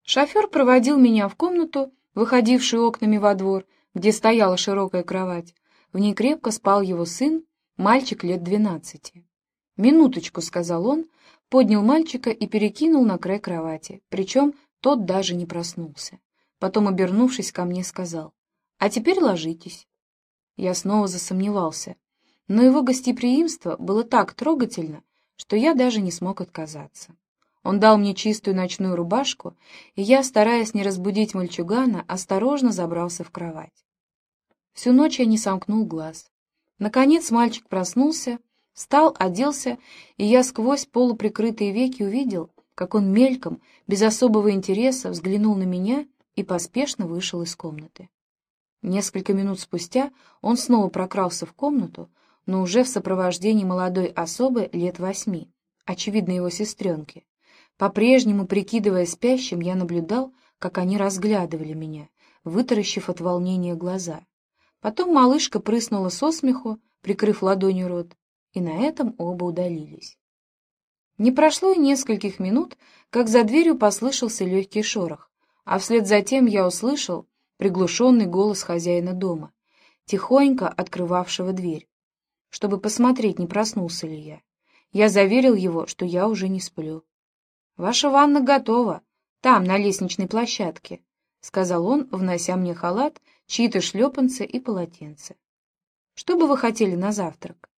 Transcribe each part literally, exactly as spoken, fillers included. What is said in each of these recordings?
Шофер проводил меня в комнату, выходившую окнами во двор, где стояла широкая кровать. В ней крепко спал его сын, мальчик лет двенадцати. «Минуточку», — сказал он, поднял мальчика и перекинул на край кровати, причем тот даже не проснулся. Потом, обернувшись ко мне, сказал: «А теперь ложитесь». Я снова засомневался, но его гостеприимство было так трогательно, что я даже не смог отказаться. Он дал мне чистую ночную рубашку, и я, стараясь не разбудить мальчугана, осторожно забрался в кровать. Всю ночь я не сомкнул глаз. Наконец мальчик проснулся, встал, оделся, и я сквозь полуприкрытые веки увидел, как он мельком, без особого интереса, взглянул на меня и поспешно вышел из комнаты. Несколько минут спустя он снова прокрался в комнату, но уже в сопровождении молодой особы лет восьми, очевидно, его сестренки. По-прежнему, прикидывая спящим, я наблюдал, как они разглядывали меня, вытаращив от волнения глаза. Потом малышка прыснула со смеху, прикрыв ладонью рот, и на этом оба удалились. Не прошло и нескольких минут, как за дверью послышался легкий шорох, а вслед за тем я услышал приглушенный голос хозяина дома, тихонько открывавшего дверь, чтобы посмотреть, не проснулся ли я. Я заверил его, что я уже не сплю. «Ваша ванна готова, там, на лестничной площадке», — сказал он, внося мне халат, чьи-то шлепанцы и полотенце. «Что бы вы хотели на завтрак?»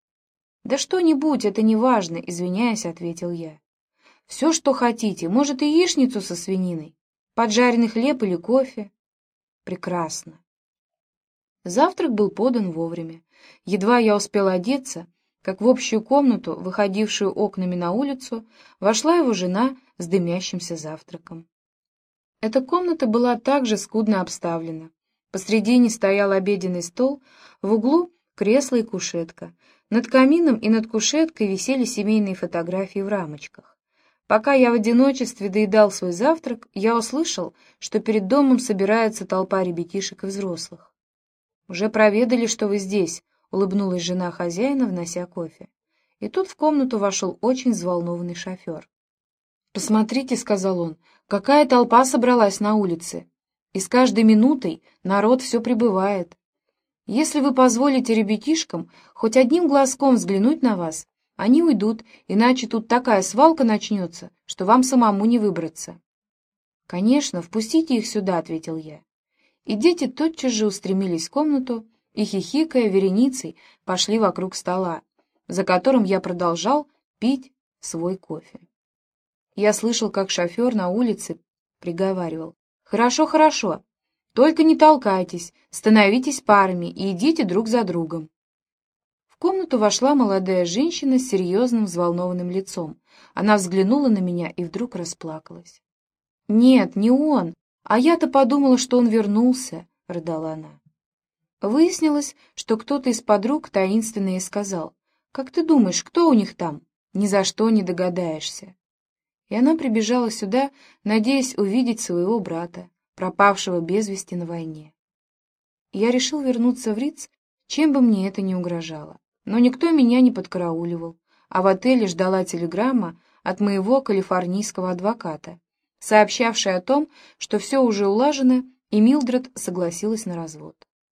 «Да что-нибудь, это не важно», — извиняясь, ответил я. «Все, что хотите, может, и яичницу со свининой, поджаренный хлеб или кофе». «Прекрасно». Завтрак был подан вовремя. Едва я успел одеться, как в общую комнату, выходившую окнами на улицу, вошла его жена с дымящимся завтраком. Эта комната была также скудно обставлена. Посредине стоял обеденный стол, в углу кресло и кушетка. Над камином и над кушеткой висели семейные фотографии в рамочках. Пока я в одиночестве доедал свой завтрак, я услышал, что перед домом собирается толпа ребятишек и взрослых. «Уже проведали, что вы здесь», — улыбнулась жена хозяина, внося кофе. И тут в комнату вошел очень взволнованный шофер. «Посмотрите», — сказал он, — «какая толпа собралась на улице, и с каждой минутой народ все прибывает. Если вы позволите ребятишкам хоть одним глазком взглянуть на вас, они уйдут, иначе тут такая свалка начнется, что вам самому не выбраться». «Конечно, впустите их сюда», — ответил я. И дети тотчас же устремились в комнату и, хихикая вереницей, пошли вокруг стола, за которым я продолжал пить свой кофе. Я слышал, как шофер на улице приговаривал: «Хорошо, хорошо, только не толкайтесь, становитесь парами и идите друг за другом». В комнату вошла молодая женщина с серьезным взволнованным лицом. Она взглянула на меня и вдруг расплакалась. «Нет, не он, а я-то подумала, что он вернулся», — рыдала она. Выяснилось, что кто-то из подруг таинственно ей сказал: «Как ты думаешь, кто у них там? Ни за что не догадаешься». И она прибежала сюда, надеясь увидеть своего брата, пропавшего без вести на войне. Я решил вернуться в Риц, чем бы мне это ни угрожало. Но никто меня не подкарауливал, а в отеле ждала телеграмма от моего калифорнийского адвоката, сообщавшая о том, что все уже улажено, и Милдред согласилась на развод.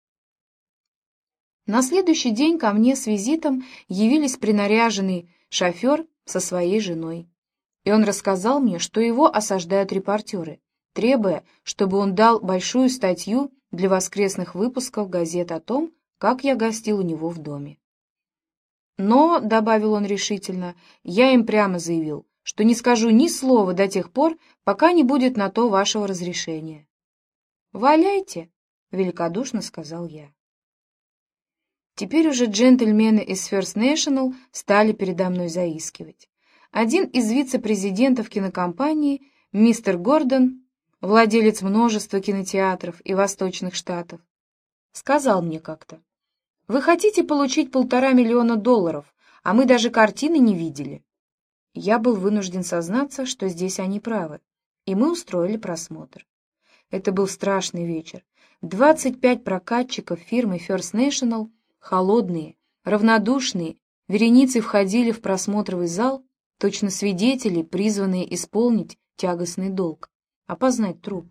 На следующий день ко мне с визитом явились принаряженный шофер со своей женой, и он рассказал мне, что его осаждают репортеры, требуя, чтобы он дал большую статью для воскресных выпусков газет о том, как я гостил у него в доме. «Но», — добавил он решительно, — «я им прямо заявил, что не скажу ни слова до тех пор, пока не будет на то вашего разрешения». «Валяйте», — великодушно сказал я. Теперь уже джентльмены из First National стали передо мной заискивать. Один из вице-президентов кинокомпании, мистер Гордон, владелец множества кинотеатров и восточных штатов, сказал мне как-то: «Вы хотите получить полтора миллиона долларов, а мы даже картины не видели». Я был вынужден сознаться, что здесь они правы, и мы устроили просмотр. Это был страшный вечер. двадцать пять прокатчиков фирмы First National, холодные, равнодушные, вереницей входили в просмотровый зал, точно свидетели, призванные исполнить тягостный долг. опознать труп.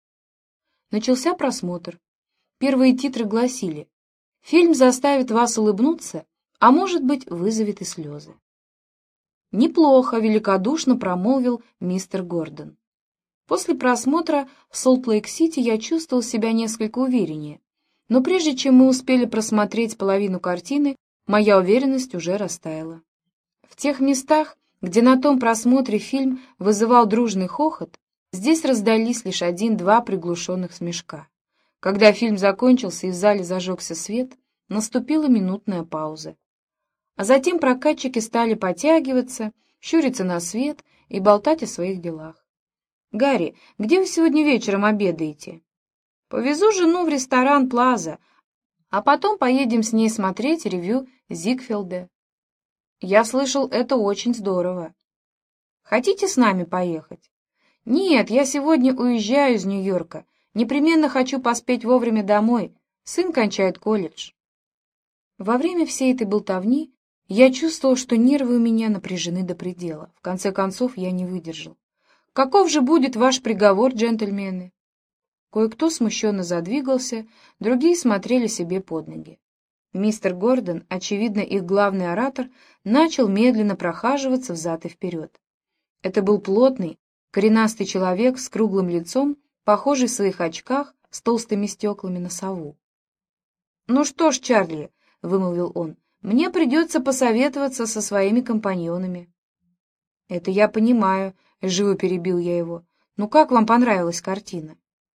Начался просмотр. Первые титры гласили: «Фильм заставит вас улыбнуться, а может быть, вызовет и слезы». «Неплохо», — великодушно промолвил мистер Гордон. После просмотра в Солт-Лейк-Сити я чувствовал себя несколько увереннее, но прежде чем мы успели просмотреть половину картины, моя уверенность уже растаяла. В тех местах, где на том просмотре фильм вызывал дружный хохот, здесь раздались лишь один-два приглушенных смешка. Когда фильм закончился и в зале зажегся свет, наступила минутная пауза. А затем прокатчики стали потягиваться, щуриться на свет и болтать о своих делах. «Гарри, где вы сегодня вечером обедаете?» «Повезу жену в ресторан «Плаза», а потом поедем с ней смотреть ревью Зигфилда». «Я слышал, это очень здорово». «Хотите с нами поехать?» «Нет, я сегодня уезжаю из Нью-Йорка. Непременно хочу поспеть вовремя домой. Сын кончает колледж». Во время всей этой болтовни я чувствовал, что нервы у меня напряжены до предела. В конце концов, я не выдержал. «Каков же будет ваш приговор, джентльмены?» Кое-кто смущенно задвигался, другие смотрели себе под ноги. Мистер Гордон, очевидно, их главный оратор, начал медленно прохаживаться взад и вперед. Это был плотный, коренастый человек с круглым лицом, похожий в своих очках с толстыми стеклами на сову. «Ну что ж, Чарли», — вымолвил он, — «мне придется посоветоваться со своими компаньонами». «Это я понимаю», — живо перебил я его. «Ну как вам понравилась картина?»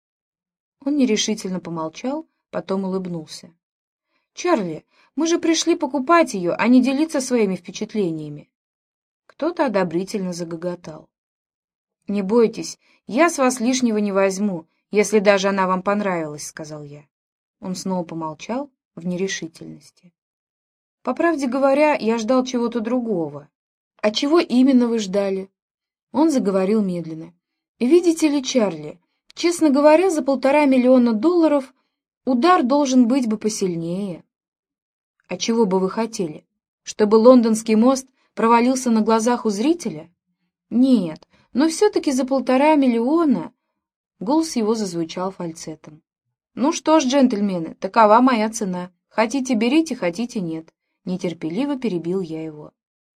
Он нерешительно помолчал, потом улыбнулся. «Чарли, мы же пришли покупать ее, а не делиться своими впечатлениями». Кто-то одобрительно загоготал. «Не бойтесь, я с вас лишнего не возьму, если даже она вам понравилась», — сказал я. Он снова помолчал в нерешительности. «По правде говоря, я ждал чего-то другого». «А чего именно вы ждали?» Он заговорил медленно. «Видите ли, Чарли, честно говоря, за полтора миллиона долларов удар должен быть бы посильнее». «А чего бы вы хотели? Чтобы лондонский мост провалился на глазах у зрителя?» «Нет, но все-таки за полтора миллиона...» Голос его зазвучал фальцетом. «Ну что ж, джентльмены, такова моя цена. Хотите — берите, хотите — нет». Нетерпеливо перебил я его.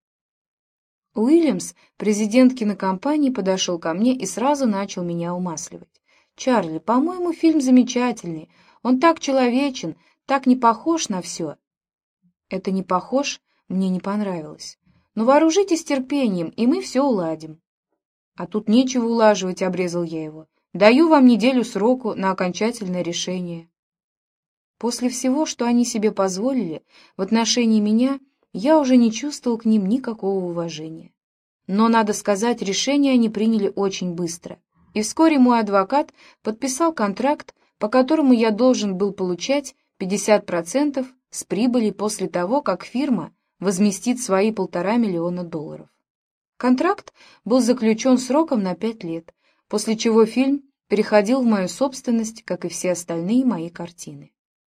Уильямс, президент кинокомпании, подошел ко мне и сразу начал меня умасливать. «Чарли, по-моему, фильм замечательный. Он так человечен, так не похож на все». «Это не похож» мне не понравилось. «Но вооружитесь терпением, и мы все уладим». «А тут нечего улаживать», — обрезал я его. «Даю вам неделю сроку на окончательное решение». После всего, что они себе позволили в отношении меня, я уже не чувствовал к ним никакого уважения. Но, надо сказать, решение они приняли очень быстро, и вскоре мой адвокат подписал контракт, по которому я должен был получать пятьдесят процентов с прибыли после того, как фирма возместит свои полтора миллиона долларов. Контракт был заключен сроком на пять лет, после чего фильм переходил в мою собственность, как и все остальные мои картины.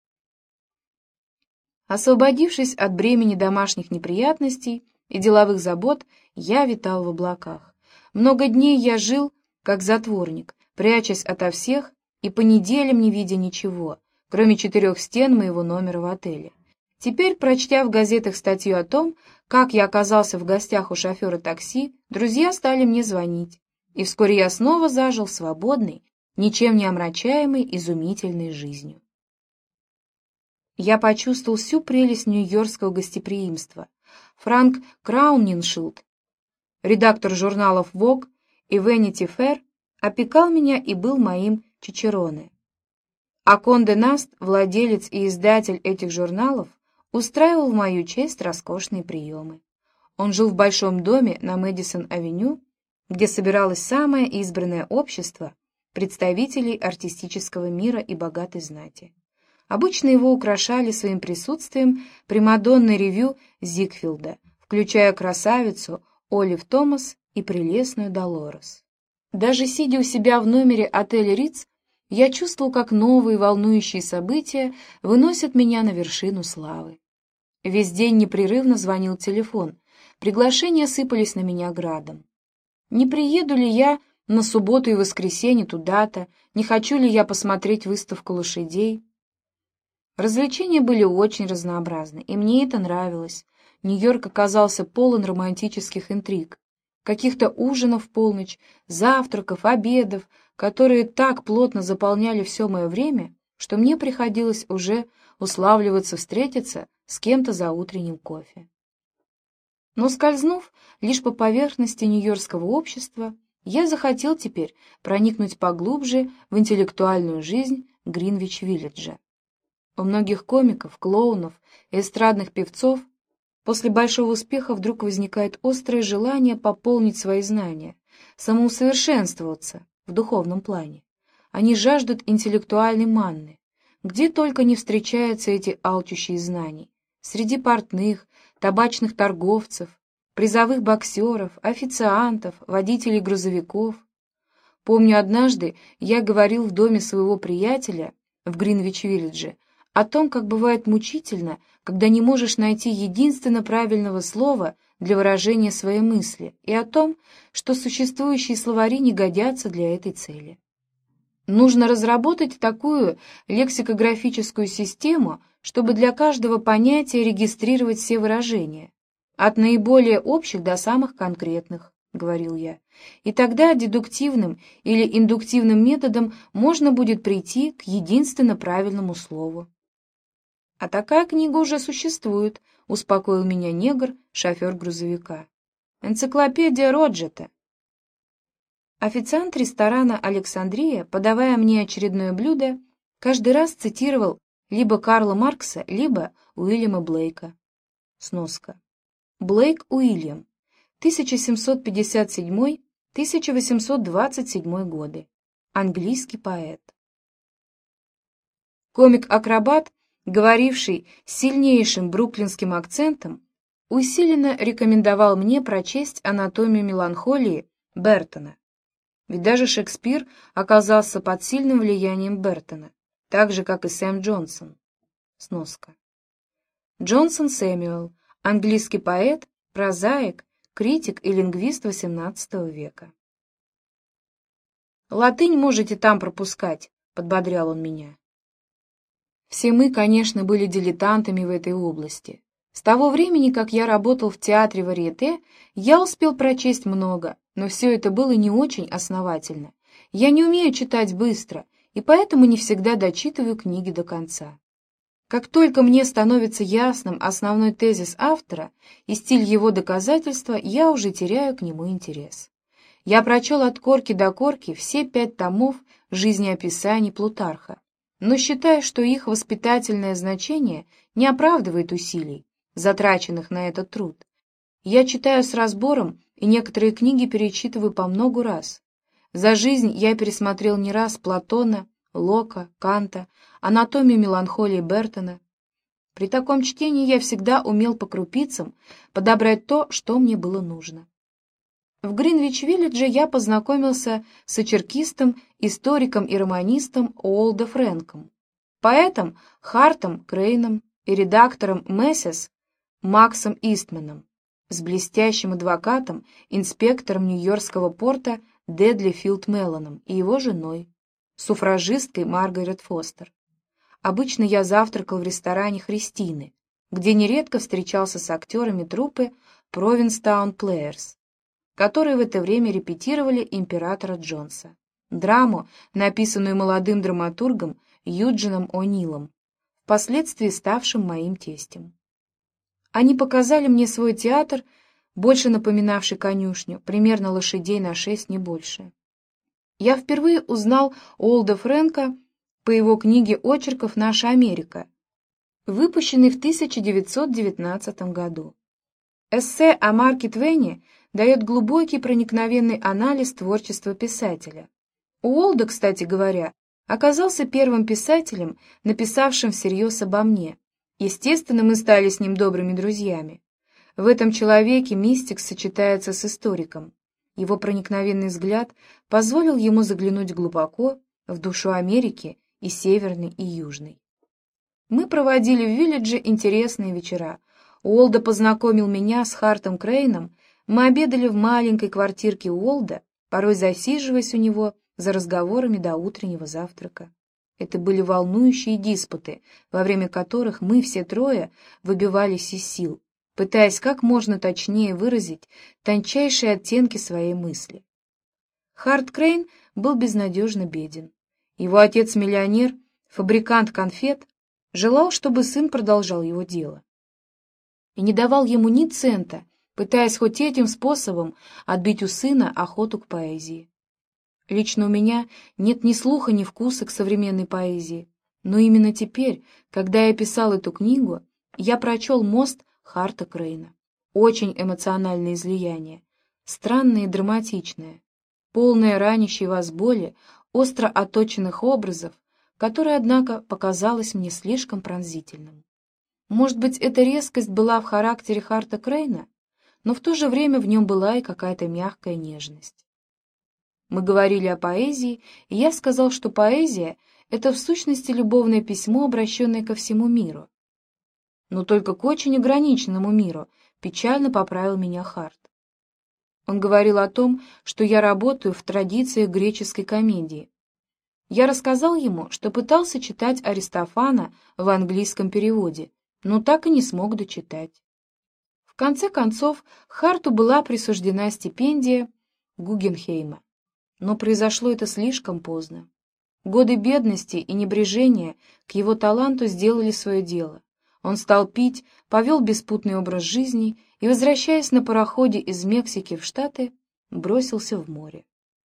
Освободившись от бремени домашних неприятностей и деловых забот, я витал в облаках. Много дней я жил, как затворник, прячась ото всех и по неделям не видя ничего, кроме четырех стен моего номера в отеле. Теперь, прочтя в газетах статью о том, как я оказался в гостях у шофера такси, друзья стали мне звонить, и вскоре я снова зажил свободной, ничем не омрачаемой, изумительной жизнью. Я почувствовал всю прелесть нью-йоркского гостеприимства. Франк Крауниншилд, редактор журналов Vogue и Vanity Fair, опекал меня и был моим чичероне. А Конде Наст, владелец и издатель этих журналов, устраивал в мою честь роскошные приемы. Он жил в большом доме на Мэдисон-авеню, где собиралось самое избранное общество представителей артистического мира и богатой знати. Обычно его украшали своим присутствием примадонны ревью Зигфилда, включая красавицу Олив Томас и прелестную Долорес. Даже сидя у себя в номере отеля Ритц, я чувствовал, как новые волнующие события выносят меня на вершину славы. Весь день непрерывно звонил телефон, приглашения сыпались на меня градом. Не приеду ли я на субботу и воскресенье туда-то, не хочу ли я посмотреть выставку лошадей. Развлечения были очень разнообразны, и мне это нравилось. Нью-Йорк оказался полон романтических интриг, каких-то ужинов в полночь, завтраков, обедов, которые так плотно заполняли все мое время, что мне приходилось уже уславливаться встретиться с кем-то за утренним кофе. Но, скользнув лишь по поверхности нью-йоркского общества, я захотел теперь проникнуть поглубже в интеллектуальную жизнь Гринвич-Виллиджа. У многих комиков, клоунов и эстрадных певцов после большого успеха вдруг возникает острое желание пополнить свои знания, самоусовершенствоваться в духовном плане. Они жаждут интеллектуальной манны. Где только не встречаются эти алчущие знаний. Среди портных, табачных торговцев, призовых боксеров, официантов, водителей грузовиков. Помню, однажды я говорил в доме своего приятеля в Гринвич-Виллидже о том, как бывает мучительно, когда не можешь найти единственно правильного слова для выражения своей мысли, и о том, что существующие словари не годятся для этой цели. Нужно разработать такую лексикографическую систему, чтобы для каждого понятия регистрировать все выражения, от наиболее общих до самых конкретных, — говорил я, и тогда дедуктивным или индуктивным методом можно будет прийти к единственно правильному слову. «А такая книга уже существует», — успокоил меня негр, шофер грузовика. «Энциклопедия Роджета». Официант ресторана «Александрия», подавая мне очередное блюдо, каждый раз цитировал либо Карла Маркса, либо Уильяма Блейка. Сноска. Блейк Уильям, тысяча семьсот пятьдесят седьмой — тысяча восемьсот двадцать седьмой годы. Английский поэт. Комик-акробат, говоривший с сильнейшим бруклинским акцентом, усиленно рекомендовал мне прочесть «Анатомию меланхолии» Бертона. Ведь даже Шекспир оказался под сильным влиянием Бертона, так же, как и Сэм Джонсон. Сноска. Джонсон Сэмюэл, английский поэт, прозаик, критик и лингвист восемнадцатого века. «Латынь можете там пропускать», — подбодрял он меня. Все мы, конечно, были дилетантами в этой области. С того времени, как я работал в театре Варьете, я успел прочесть много, но все это было не очень основательно. Я не умею читать быстро, и поэтому не всегда дочитываю книги до конца. Как только мне становится ясным основной тезис автора и стиль его доказательства, я уже теряю к нему интерес. Я прочел от корки до корки все пять томов жизнеописаний Плутарха, но считаю, что их воспитательное значение не оправдывает усилий, затраченных на этот труд. Я читаю с разбором и некоторые книги перечитываю по многу раз. За жизнь я пересмотрел не раз Платона, Лока, Канта, «Анатомию меланхолии» Бертона. При таком чтении я всегда умел по крупицам подобрать то, что мне было нужно. В Гринвич-Виллидже я познакомился с очеркистом, историком и романистом Уолдо Фрэнком, поэтом Хартом Крейном и редактором Мессес Максом Истманом, с блестящим адвокатом, инспектором Нью-Йоркского порта Дедли Филд Меллоном и его женой, суфражисткой Маргарет Фостер. Обычно я завтракал в ресторане Христины, где нередко встречался с актерами труппы Провинстаун Плеерс, которые в это время репетировали «Императора Джонса», драму, написанную молодым драматургом Юджином О'Нилом, впоследствии ставшим моим тестем. Они показали мне свой театр, больше напоминавший конюшню, примерно лошадей на шесть, не больше. Я впервые узнал Уолда Фрэнка по его книге очерков «Наша Америка», выпущенной в тысяча девятьсот девятнадцатом году. Эссе о Марке Твене дает глубокий проникновенный анализ творчества писателя. Уолда, кстати говоря, оказался первым писателем, написавшим всерьез обо мне. Естественно, мы стали с ним добрыми друзьями. В этом человеке мистик сочетается с историком. Его проникновенный взгляд позволил ему заглянуть глубоко в душу Америки и Северной, и Южной. Мы проводили в Виллидже интересные вечера. Уолда познакомил меня с Хартом Крейном, мы обедали в маленькой квартирке Уолда, порой засиживаясь у него за разговорами до утреннего завтрака. Это были волнующие диспуты, во время которых мы все трое выбивались из сил, пытаясь как можно точнее выразить тончайшие оттенки своей мысли. Харт Крейн был безнадежно беден. Его отец-миллионер, фабрикант конфет, желал, чтобы сын продолжал его дело. И не давал ему ни цента, пытаясь хоть этим способом отбить у сына охоту к поэзии. Лично у меня нет ни слуха, ни вкуса к современной поэзии, но именно теперь, когда я писал эту книгу, я прочел «Мост» Харта Крейна. Очень эмоциональное излияние, странное и драматичное, полное ранящей вас боли, остро отточенных образов, которое, однако, показалось мне слишком пронзительным. Может быть, эта резкость была в характере Харта Крейна, но в то же время в нем была и какая-то мягкая нежность. Мы говорили о поэзии, и я сказал, что поэзия — это в сущности любовное письмо, обращенное ко всему миру. Но только к очень ограниченному миру, печально поправил меня Харт. Он говорил о том, что я работаю в традициях греческой комедии. Я рассказал ему, что пытался читать Аристофана в английском переводе, но так и не смог дочитать. В конце концов, Харту была присуждена стипендия Гугенхейма. Но произошло это слишком поздно. Годы бедности и небрежения к его таланту сделали свое дело. Он стал пить, повел беспутный образ жизни и, возвращаясь на пароходе из Мексики в Штаты, бросился в море.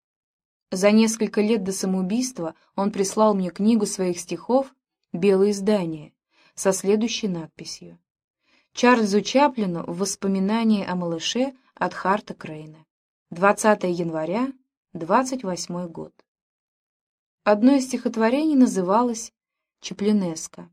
За несколько лет до самоубийства он прислал мне книгу своих стихов «Белое издание» со следующей надписью: «Чарльзу Чаплину в воспоминании о малыше от Харта Крейна. двадцатого января, двадцать восьмой год». Одно из стихотворений называлось «Чаплинеско».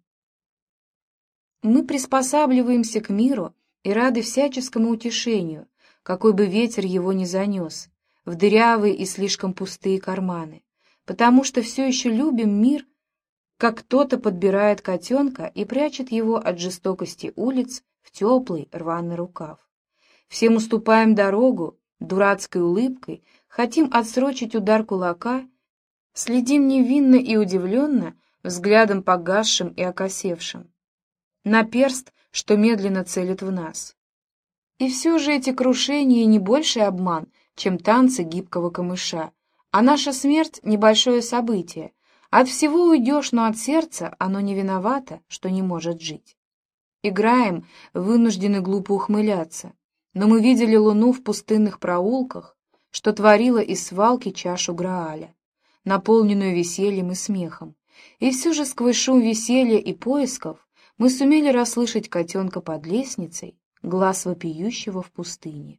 Мы приспосабливаемся к миру и рады всяческому утешению, какой бы ветер его ни занес, в дырявые и слишком пустые карманы, потому что все еще любим мир, как кто-то подбирает котенка и прячет его от жестокости улиц в теплый рваный рукав. Всем уступаем дорогу, дурацкой улыбкой, хотим отсрочить удар кулака, следим невинно и удивленно, взглядом погасшим и окосевшим, на перст, что медленно целит в нас. И все же эти крушения не больший обман, чем танцы гибкого камыша, а наша смерть — небольшое событие. От всего уйдешь, но от сердца оно не виновато, что не может жить. Играем, вынуждены глупо ухмыляться, но мы видели луну в пустынных проулках, что творила из свалки чашу Грааля, наполненную весельем и смехом. И все же сквозь шум веселья и поисков мы сумели расслышать котенка под лестницей, глаз вопиющего в пустыне.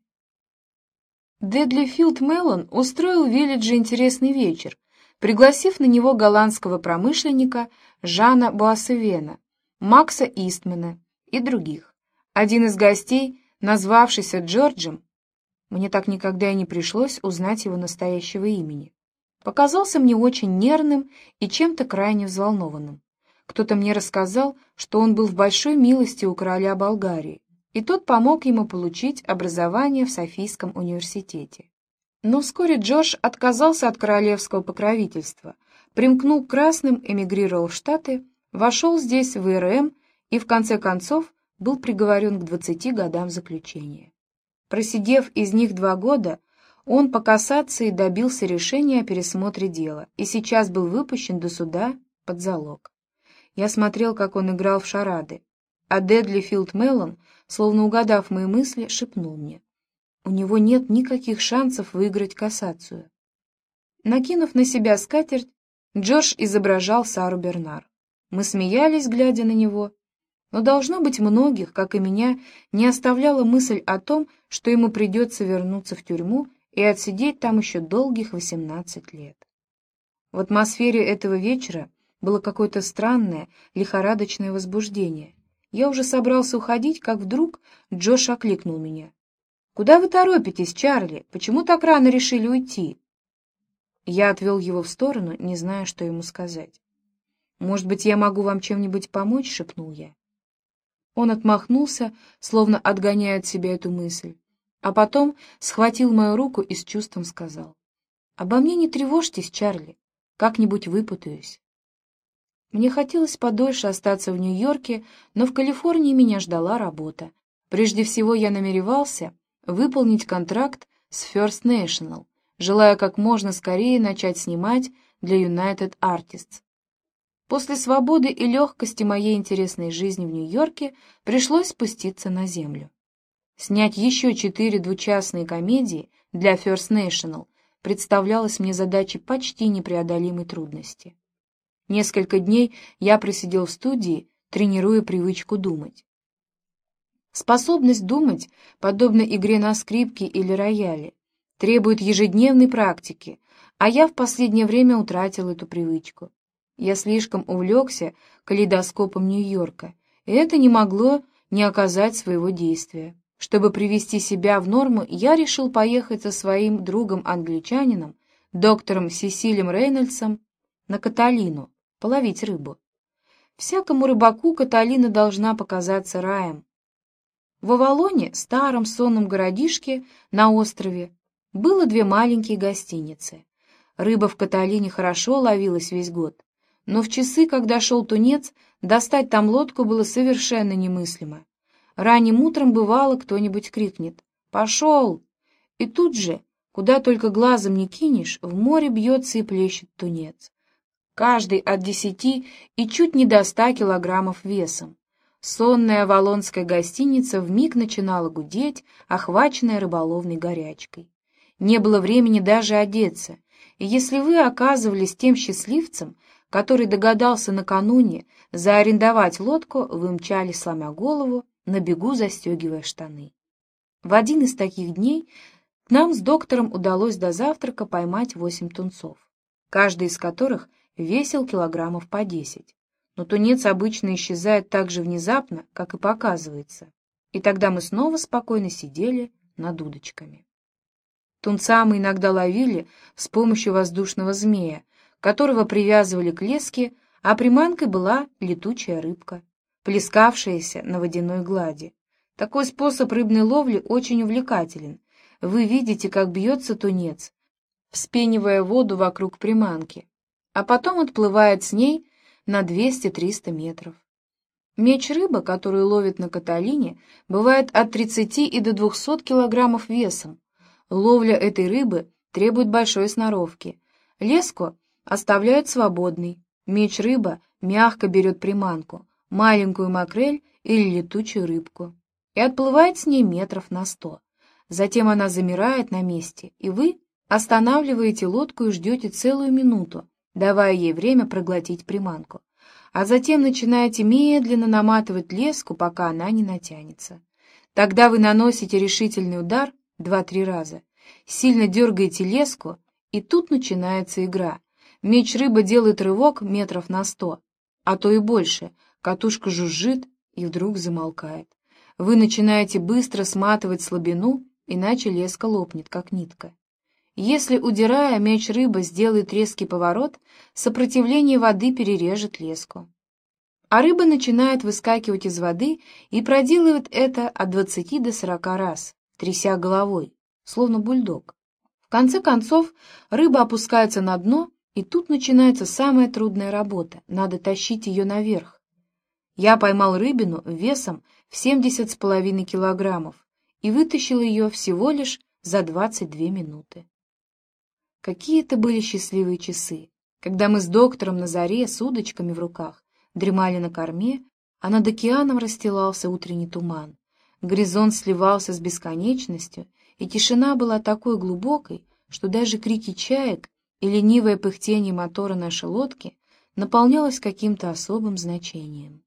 Дедли Филд Меллон устроил в Виллидже интересный вечер, пригласив на него голландского промышленника Жана Буассевена, Макса Истмана и других. Один из гостей, назвавшийся Джорджем, мне так никогда и не пришлось узнать его настоящего имени, показался мне очень нервным и чем-то крайне взволнованным. Кто-то мне рассказал, что он был в большой милости у короля Болгарии, и тот помог ему получить образование в Софийском университете. Но вскоре Джордж отказался от королевского покровительства, примкнул к красным, эмигрировал в Штаты, вошел здесь в ИРМ и в конце концов был приговорен к двадцати годам заключения. Просидев из них два года, он по кассации добился решения о пересмотре дела и сейчас был выпущен до суда под залог. Я смотрел, как он играл в шарады, а Дедли Филд Меллон, словно угадав мои мысли, шепнул мне: у него нет никаких шансов выиграть кассацию. Накинув на себя скатерть, Джордж изображал Сару Бернар. Мы смеялись, глядя на него, но, должно быть, многих, как и меня, не оставляла мысль о том, что ему придется вернуться в тюрьму и отсидеть там еще долгих восемнадцать лет. В атмосфере этого вечера было какое-то странное, лихорадочное возбуждение. Я уже собрался уходить, как вдруг Джош окликнул меня. «Куда вы торопитесь, Чарли? Почему так рано решили уйти?» Я отвел его в сторону, не зная, что ему сказать. «Может быть, я могу вам чем-нибудь помочь?» — шепнул я. Он отмахнулся, словно отгоняя от себя эту мысль, а потом схватил мою руку и с чувством сказал: Обо мне не тревожьтесь, Чарли, как-нибудь выпутаюсь. Мне хотелось подольше остаться в Нью-Йорке, но в Калифорнии меня ждала работа. Прежде всего я намеревался выполнить контракт с First National, желая как можно скорее начать снимать для United Artists. После свободы и легкости моей интересной жизни в Нью-Йорке пришлось спуститься на землю. Снять еще четыре двучастные комедии для First National представлялось мне задачей почти непреодолимой трудности. Несколько дней я просидел в студии, тренируя привычку думать. Способность думать, подобно игре на скрипке или рояле, требует ежедневной практики, а я в последнее время утратил эту привычку. Я слишком увлекся калейдоскопом Нью-Йорка, и это не могло не оказать своего действия. Чтобы привести себя в норму, я решил поехать со своим другом-англичанином, доктором Сесилием Рейнольдсом, на Каталину, половить рыбу. Всякому рыбаку Каталина должна показаться раем. В Авалоне, старом сонном городишке на острове, было две маленькие гостиницы. Рыба в Каталине хорошо ловилась весь год, но в часы, когда шел тунец, достать там лодку было совершенно немыслимо. Ранним утром бывало, кто-нибудь крикнет «Пошел!» И тут же, куда только глазом не кинешь, в море бьется и плещет тунец. Каждый от десяти и чуть не до ста килограммов весом. Сонная авалонская гостиница вмиг начинала гудеть, охваченная рыболовной горячкой. Не было времени даже одеться, и если вы оказывались тем счастливцем, который догадался накануне заарендовать лодку, вы мчали, сломя голову, на бегу застегивая штаны. В один из таких дней к нам с доктором удалось до завтрака поймать восемь тунцов, каждый из которых весил килограммов по десять. Но тунец обычно исчезает так же внезапно, как и показывается, и тогда мы снова спокойно сидели над удочками. Тунца мы иногда ловили с помощью воздушного змея, которого привязывали к леске, а приманкой была летучая рыбка, плескавшаяся на водяной глади. Такой способ рыбной ловли очень увлекателен. Вы видите, как бьется тунец, вспенивая воду вокруг приманки, а потом отплывает с ней на двести-триста метров. Меч-рыба, которую ловят на Каталине, бывает от тридцати и до двухсот килограммов весом. Ловля этой рыбы требует большой сноровки. Леску оставляют свободной. Меч-рыба мягко берет приманку, маленькую макрель или летучую рыбку, и отплывает с ней метров на сто. Затем она замирает на месте, и вы останавливаете лодку и ждете целую минуту, давая ей время проглотить приманку, а затем начинаете медленно наматывать леску, пока она не натянется. Тогда вы наносите решительный удар два-три раза, сильно дергаете леску, и тут начинается игра. Меч-рыба делает рывок метров на сто, а то и больше, катушка жужжит и вдруг замолкает. Вы начинаете быстро сматывать слабину, иначе леска лопнет, как нитка. Если, удирая, меч-рыба сделает резкий поворот, сопротивление воды перережет леску. А рыба начинает выскакивать из воды и проделывает это от двадцати до сорока раз, тряся головой, словно бульдог. В конце концов, рыба опускается на дно, и тут начинается самая трудная работа — надо тащить ее наверх. Я поймал рыбину весом в семьдесят с половиной килограммов и вытащил ее всего лишь за двадцать две минуты. Какие это были счастливые часы, когда мы с доктором на заре с удочками в руках дремали на корме, а над океаном расстилался утренний туман. Горизонт сливался с бесконечностью, и тишина была такой глубокой, что даже крики чаек и ленивое пыхтение мотора нашей лодки наполнялось каким-то особым значением.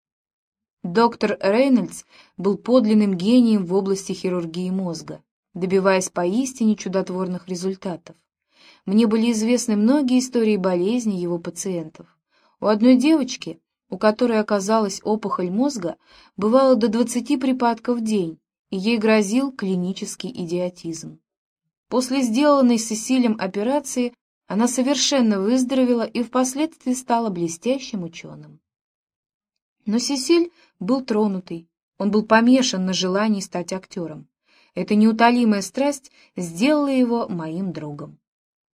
Доктор Рейнольдс был подлинным гением в области хирургии мозга, добиваясь поистине чудотворных результатов. Мне были известны многие истории болезней его пациентов. У одной девочки, у которой оказалась опухоль мозга, бывало до двадцати припадков в день, и ей грозил клинический идиотизм. После сделанной Сесилием операции она совершенно выздоровела и впоследствии стала блестящим ученым. Но Сесиль был тронутый, он был помешан на желании стать актером. Эта неутолимая страсть сделала его моим другом.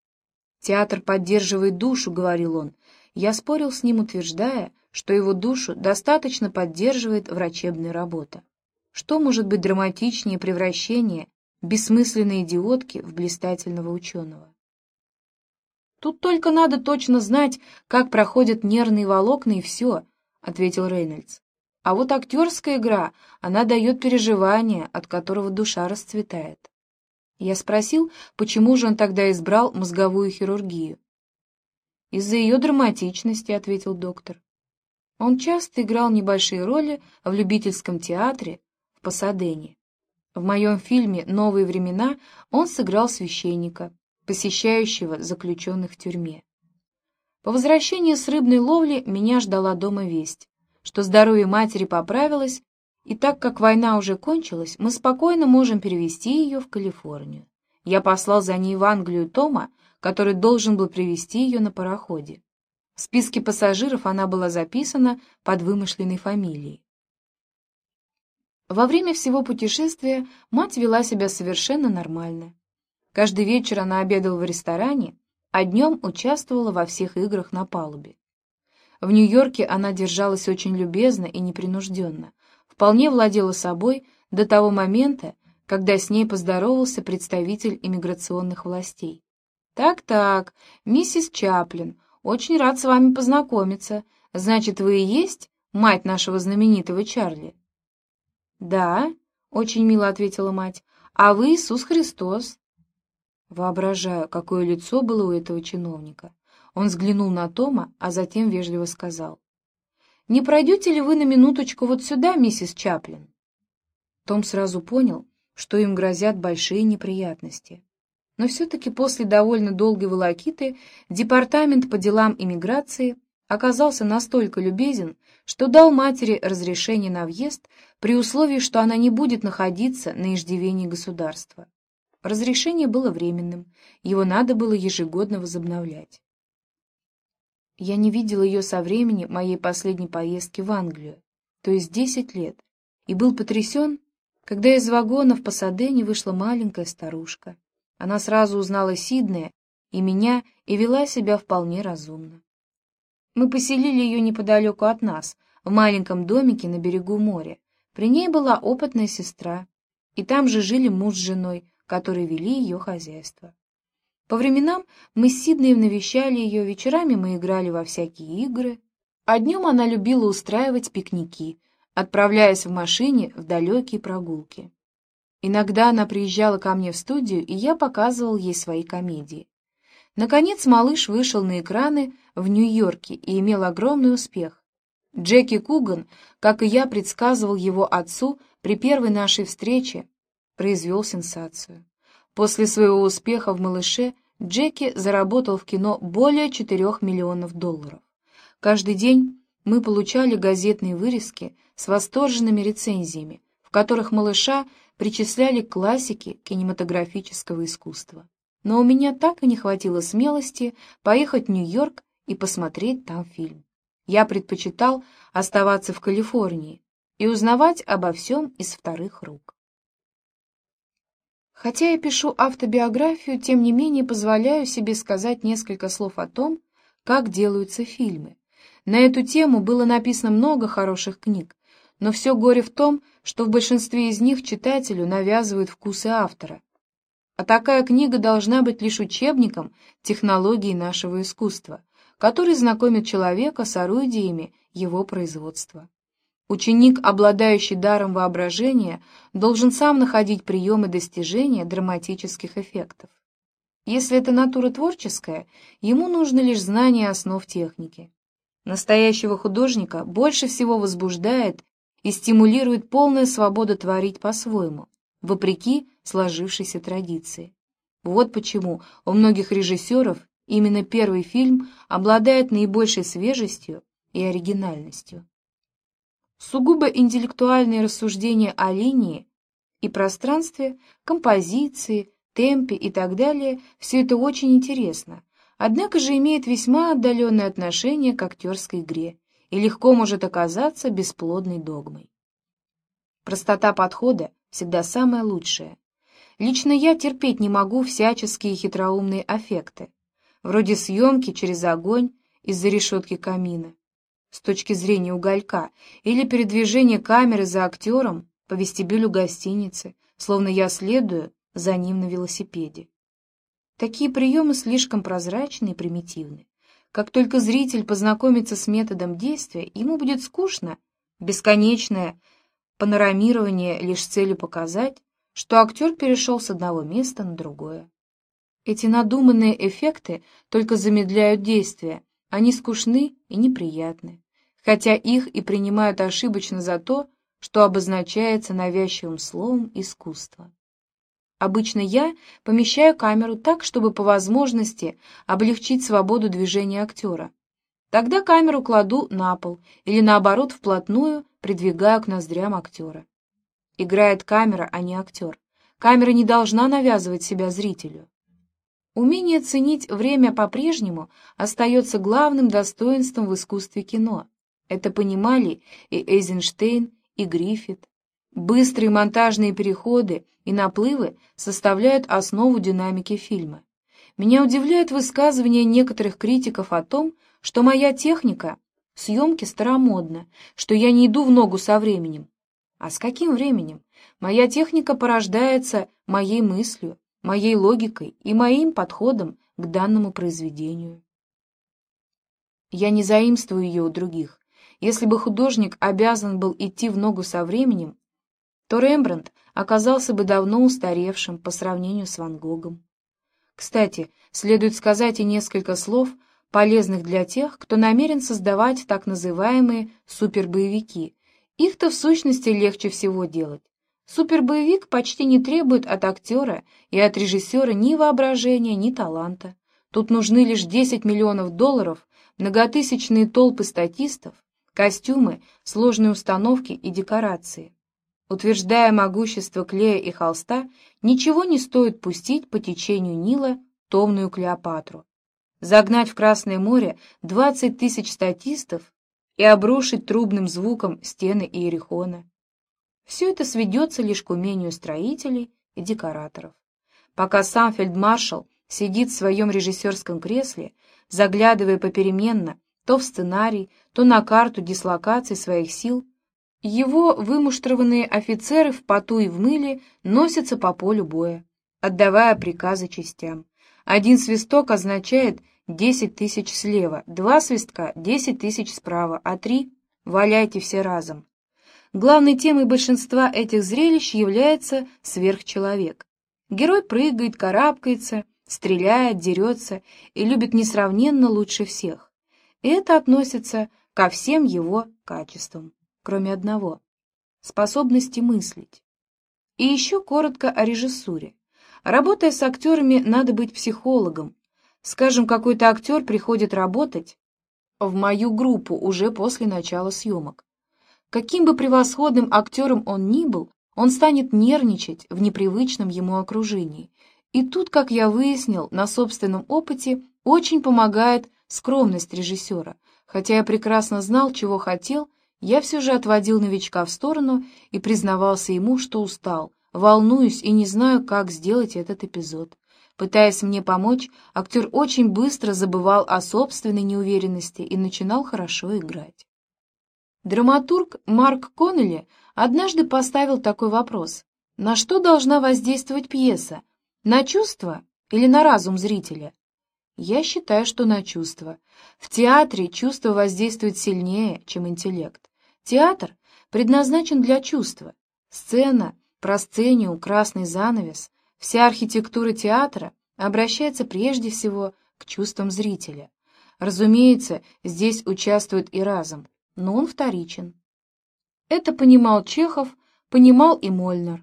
«Театр поддерживает душу», — говорил он. Я спорил с ним, утверждая, что его душу достаточно поддерживает врачебная работа. Что может быть драматичнее превращения бессмысленной идиотки в блистательного ученого? «Тут только надо точно знать, как проходят нервные волокна, и все», — ответил Рейнольдс. «А вот актерская игра, она дает переживание, от которого душа расцветает». Я спросил, почему же он тогда избрал мозговую хирургию. «Из-за ее драматичности», — ответил доктор. Он часто играл небольшие роли в любительском театре в Пасадене. В моем фильме «Новые времена» он сыграл священника, посещающего заключенных в тюрьме. По возвращении с рыбной ловли меня ждала дома весть, что здоровье матери поправилось, и так как война уже кончилась, мы спокойно можем перевезти ее в Калифорнию. Я послал за ней в Англию Тома, который должен был привезти ее на пароходе. В списке пассажиров она была записана под вымышленной фамилией. Во время всего путешествия мать вела себя совершенно нормально. Каждый вечер она обедала в ресторане, а днем участвовала во всех играх на палубе. В Нью-Йорке она держалась очень любезно и непринужденно, вполне владела собой до того момента, когда с ней поздоровался представитель иммиграционных властей. «Так-так, миссис Чаплин, очень рад с вами познакомиться. Значит, вы и есть мать нашего знаменитого Чарли?» «Да», — очень мило ответила мать, — «а вы Иисус Христос». Воображаю, какое лицо было у этого чиновника. Он взглянул на Тома, а затем вежливо сказал: «Не пройдете ли вы на минуточку вот сюда, миссис Чаплин?» Том сразу понял, что им грозят большие неприятности. Но все-таки после довольно долгой волокиты департамент по делам иммиграции оказался настолько любезен, что дал матери разрешение на въезд при условии, что она не будет находиться на иждивении государства. Разрешение было временным, его надо было ежегодно возобновлять. Я не видел ее со времени моей последней поездки в Англию, то есть десять лет, и был потрясен, когда из вагона в Пасадене вышла маленькая старушка. Она сразу узнала Сиднея и меня и вела себя вполне разумно. Мы поселили ее неподалеку от нас, в маленьком домике на берегу моря. При ней была опытная сестра, и там же жили муж с женой, которые вели ее хозяйство. По временам мы с Сиднеем навещали ее, вечерами мы играли во всякие игры, а днем она любила устраивать пикники, отправляясь в машине в далекие прогулки. Иногда она приезжала ко мне в студию, и я показывал ей свои комедии. Наконец малыш вышел на экраны в Нью-Йорке и имел огромный успех. Джеки Куган, как и я предсказывал его отцу при первой нашей встрече, произвел сенсацию. После своего успеха в «Малыше» Джеки заработал в кино более четырех миллионов долларов. Каждый день мы получали газетные вырезки с восторженными рецензиями, в которых «Малыша» причисляли к классике кинематографического искусства. Но у меня так и не хватило смелости поехать в Нью-Йорк и посмотреть там фильм. Я предпочитал оставаться в Калифорнии и узнавать обо всем из вторых рук. Хотя я пишу автобиографию, тем не менее позволяю себе сказать несколько слов о том, как делаются фильмы. На эту тему было написано много хороших книг, но все горе в том, что в большинстве из них читателю навязывают вкусы автора. А такая книга должна быть лишь учебником технологий нашего искусства, который знакомит человека с орудиями его производства. Ученик, обладающий даром воображения, должен сам находить приемы достижения драматических эффектов. Если это натура творческая, ему нужно лишь знание основ техники. Настоящего художника больше всего возбуждает и стимулирует полная свобода творить по-своему, вопреки сложившейся традиции. Вот почему у многих режиссеров именно первый фильм обладает наибольшей свежестью и оригинальностью. Сугубо интеллектуальные рассуждения о линии и пространстве, композиции, темпе и так далее – все это очень интересно, однако же имеет весьма отдаленное отношение к актерской игре и легко может оказаться бесплодной догмой. Простота подхода всегда самое лучшее. Лично я терпеть не могу всяческие хитроумные аффекты. вроде съемки через огонь из-за решетки камина, с точки зрения уголька, или передвижение камеры за актером по вестибюлю гостиницы, словно я следую за ним на велосипеде. Такие приемы слишком прозрачны и примитивны. Как только зритель познакомится с методом действия, ему будет скучно бесконечное панорамирование лишь с целью показать, что актер перешел с одного места на другое. Эти надуманные эффекты только замедляют действие, они скучны и неприятны, хотя их и принимают ошибочно за то, что обозначается навязчивым словом искусство. Обычно я помещаю камеру так, чтобы по возможности облегчить свободу движения актера. Тогда камеру кладу на пол или, наоборот, вплотную придвигаю к ноздрям актера. Играет камера, а не актер. Камера не должна навязывать себя зрителю. Умение ценить время по-прежнему остается главным достоинством в искусстве кино. Это понимали и Эйзенштейн, и Гриффит. Быстрые монтажные переходы и наплывы составляют основу динамики фильма. Меня удивляет высказывание некоторых критиков о том, что моя техника съемки старомодна, что я не иду в ногу со временем. А с каким временем? Моя техника порождается моей мыслью, моей логикой и моим подходом к данному произведению. Я не заимствую ее у других. Если бы художник обязан был идти в ногу со временем, то Рембрандт оказался бы давно устаревшим по сравнению с Ван Гогом. Кстати, следует сказать и несколько слов, полезных для тех, кто намерен создавать так называемые супербоевики. Их-то в сущности легче всего делать. Супербоевик почти не требует от актера и от режиссера ни воображения, ни таланта. Тут нужны лишь десять миллионов долларов, многотысячные толпы статистов, костюмы, сложные установки и декорации. Утверждая могущество клея и холста, ничего не стоит пустить по течению Нила томную Клеопатру, загнать в Красное море двадцать тысяч статистов и обрушить трубным звуком стены Иерихона. Все это сведется лишь к умению строителей и декораторов. Пока сам фельдмаршал сидит в своем режиссерском кресле, заглядывая попеременно то в сценарий, то на карту дислокации своих сил, его вымуштрованные офицеры в поту и в мыле носятся по полю боя, отдавая приказы частям. Один свисток означает десять тысяч слева, два свистка — десять тысяч справа, а три — валяйте все разом. Главной темой большинства этих зрелищ является сверхчеловек. Герой прыгает, карабкается, стреляет, дерется и любит несравненно лучше всех. И это относится ко всем его качествам, кроме одного — способности мыслить. И еще коротко о режиссуре. Работая с актерами, надо быть психологом. Скажем, какой-то актер приходит работать в мою группу уже после начала съемок. Каким бы превосходным актером он ни был, он станет нервничать в непривычном ему окружении. И тут, как я выяснил на собственном опыте, очень помогает скромность режиссера. Хотя я прекрасно знал, чего хотел, я все же отводил новичка в сторону и признавался ему, что устал, волнуюсь и не знаю, как сделать этот эпизод. Пытаясь мне помочь, актер очень быстро забывал о собственной неуверенности и начинал хорошо играть. Драматург Марк Коннелли однажды поставил такой вопрос: на что должна воздействовать пьеса? На чувства или на разум зрителя? Я считаю, что на чувства. В театре чувство воздействует сильнее, чем интеллект. Театр предназначен для чувства. Сцена, просцениум, красный занавес, вся архитектура театра обращается прежде всего к чувствам зрителя. Разумеется, здесь участвует и разум, но он вторичен. Это понимал Чехов, понимал и Мольнер.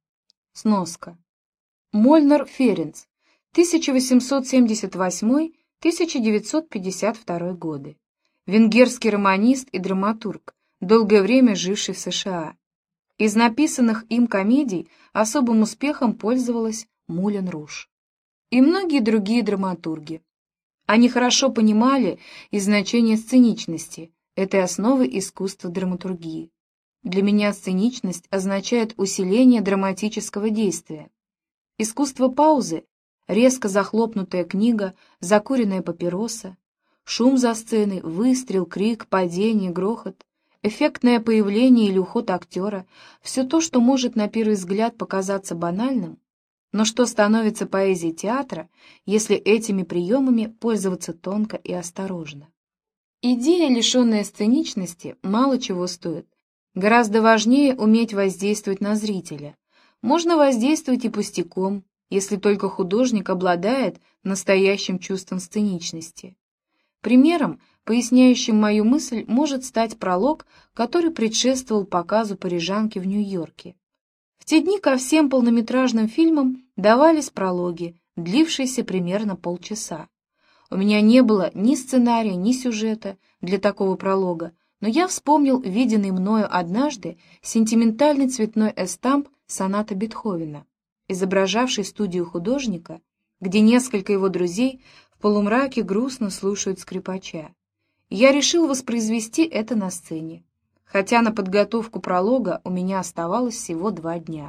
Сноска. Мольнер Ференц, тысяча восемьсот семьдесят восьмой — тысяча девятьсот пятьдесят второй годы. Венгерский романист и драматург, долгое время живший в США. Из написанных им комедий особым успехом пользовалась «Мулен Руж» и многие другие драматурги. Они хорошо понимали и значение сценичности, этой основы искусства драматургии. Для меня сценичность означает усиление драматического действия. Искусство паузы резко захлопнутая книга, закуренная папироса, шум за сценой, выстрел, крик, падение, грохот, эффектное появление или уход актера — все то, что может на первый взгляд показаться банальным, но что становится поэзией театра, если этими приемами пользоваться тонко и осторожно. Идея, лишенная сценичности, мало чего стоит. Гораздо важнее уметь воздействовать на зрителя. Можно воздействовать и пустяком, если только художник обладает настоящим чувством сценичности. Примером, поясняющим мою мысль, может стать пролог, который предшествовал показу «Парижанки» в Нью-Йорке. В те дни ко всем полнометражным фильмам давались прологи, длившиеся примерно полчаса. У меня не было ни сценария, ни сюжета для такого пролога, но я вспомнил виденный мною однажды сентиментальный цветной эстамп соната Бетховена, изображавший студию художника, где несколько его друзей в полумраке грустно слушают скрипача. Я решил воспроизвести это на сцене, хотя на подготовку пролога у меня оставалось всего два дня.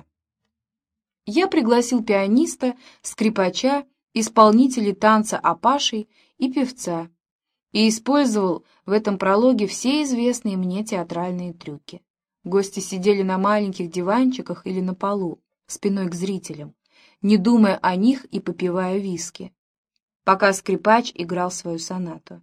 Я пригласил пианиста, скрипача, исполнителей танца апашей и певца, и использовал в этом прологе все известные мне театральные трюки. Гости сидели на маленьких диванчиках или на полу, спиной к зрителям, не думая о них и попивая виски, пока скрипач играл свою сонату.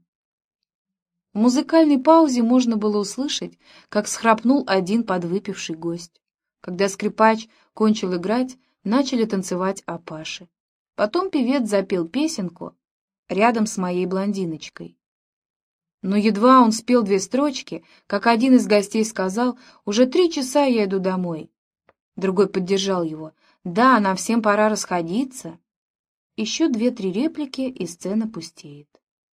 В музыкальной паузе можно было услышать, как всхрапнул один подвыпивший гость. Когда скрипач кончил играть, начали танцевать апаши. Потом певец запел песенку рядом с моей блондиночкой. Но едва он спел две строчки, как один из гостей сказал: «Уже три часа я иду домой». Другой поддержал его: «Да, нам всем пора расходиться». Еще две-три реплики, и сцена пустеет.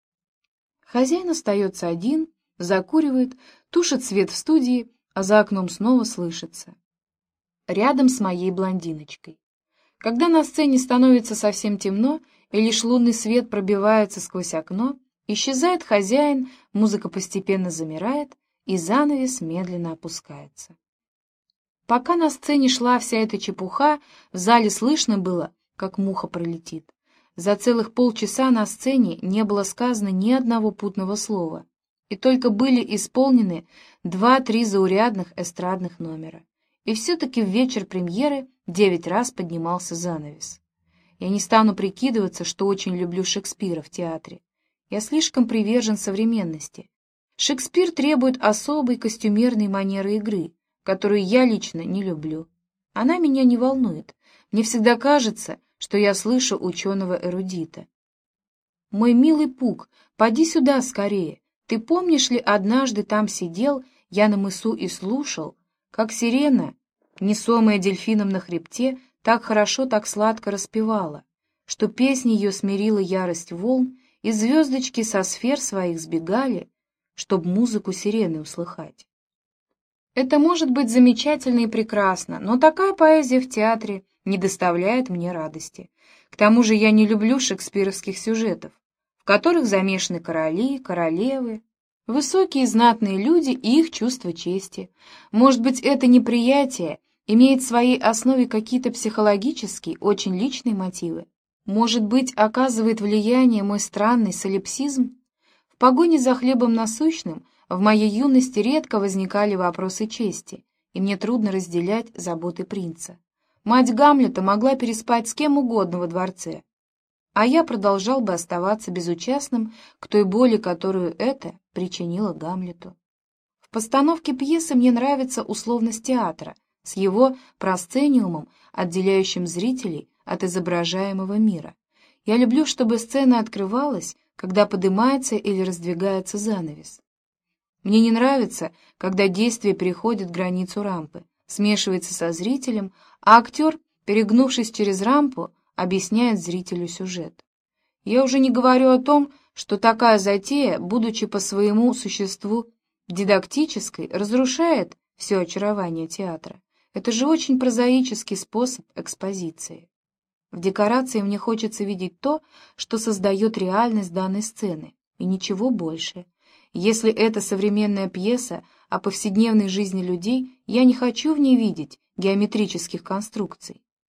Хозяин остается один, закуривает, тушит свет в студии, а за окном снова слышится: «Рядом с моей блондиночкой». Когда на сцене становится совсем темно, и лишь лунный свет пробивается сквозь окно, исчезает хозяин, музыка постепенно замирает, и занавес медленно опускается. Пока на сцене шла вся эта чепуха, в зале слышно было, как муха пролетит. За целых полчаса на сцене не было сказано ни одного путного слова, и только были исполнены два-три заурядных эстрадных номера. И все-таки в вечер премьеры девять раз поднимался занавес. Я не стану прикидываться, что очень люблю Шекспира в театре. Я слишком привержен современности. Шекспир требует особой костюмерной манеры игры, которую я лично не люблю. Она меня не волнует. Мне всегда кажется, что я слышу ученого-эрудита. «Мой милый Пук, поди сюда скорее. Ты помнишь ли, однажды там сидел я на мысу и слушал, как сирена, несомая дельфином на хребте, так хорошо, так сладко распевала, что песня ее смирила ярость волн, и звездочки со сфер своих сбегали, чтоб музыку сирены услыхать». Это может быть замечательно и прекрасно, но такая поэзия в театре не доставляет мне радости. К тому же я не люблю шекспировских сюжетов, в которых замешаны короли, королевы, высокие знатные люди и их чувство чести. Может быть, это неприятие имеет в своей основе какие-то психологические, очень личные мотивы. Может быть, оказывает влияние мой странный солипсизм? В погоне за хлебом насущным в моей юности редко возникали вопросы чести, и мне трудно разделять заботы принца. Мать Гамлета могла переспать с кем угодно во дворце, а я продолжал бы оставаться безучастным к той боли, которую это причинило Гамлету. В постановке пьесы мне нравится условность театра с его просцениумом, отделяющим зрителей от изображаемого мира. Я люблю, чтобы сцена открывалась, когда поднимается или раздвигается занавес. Мне не нравится, когда действие переходит границу рампы, смешивается со зрителем, а актер, перегнувшись через рампу, объясняет зрителю сюжет. Я уже не говорю о том, что такая затея, будучи по своему существу дидактической, разрушает все очарование театра. Это же очень прозаический способ экспозиции. В декорации мне хочется видеть то, что создает реальность данной сцены, и ничего больше. Если это современная пьеса о повседневной жизни людей, я не хочу в ней видеть геометрических конструкций.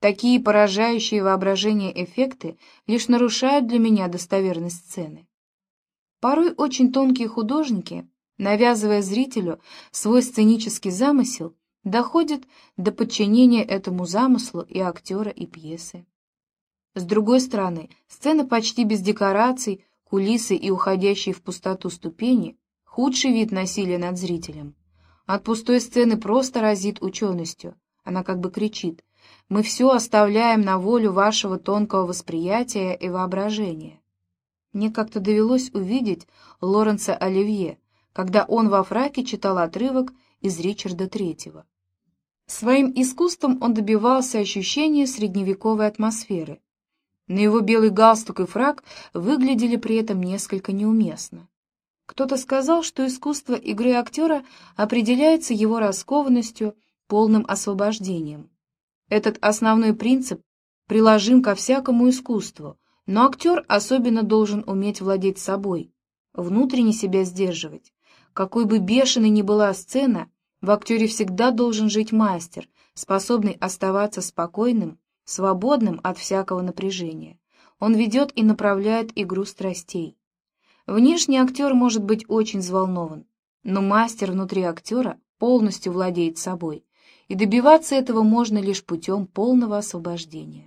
Такие поражающие воображение эффекты лишь нарушают для меня достоверность сцены. Порой очень тонкие художники, навязывая зрителю свой сценический замысел, доходят до подчинения этому замыслу и актера, и пьесы. С другой стороны, сцена почти без декораций, кулисы и уходящие в пустоту ступени — худший вид насилия над зрителем. От пустой сцены просто разит ученостью. Она как бы кричит: «Мы все оставляем на волю вашего тонкого восприятия и воображения». Мне как-то довелось увидеть Лоренса Оливье, когда он во фраке читал отрывок из Ричарда Третьего. Своим искусством он добивался ощущения средневековой атмосферы. Но его белый галстук и фрак выглядели при этом несколько неуместно. Кто-то сказал, что искусство игры актера определяется его раскованностью, полным освобождением. Этот основной принцип приложим ко всякому искусству, но актер особенно должен уметь владеть собой, внутренне себя сдерживать. Какой бы бешеной ни была сцена, в актере всегда должен жить мастер, способный оставаться спокойным, свободным от всякого напряжения. Он ведет и направляет игру страстей. Внешний актер может быть очень взволнован, но мастер внутри актера полностью владеет собой, и добиваться этого можно лишь путем полного освобождения.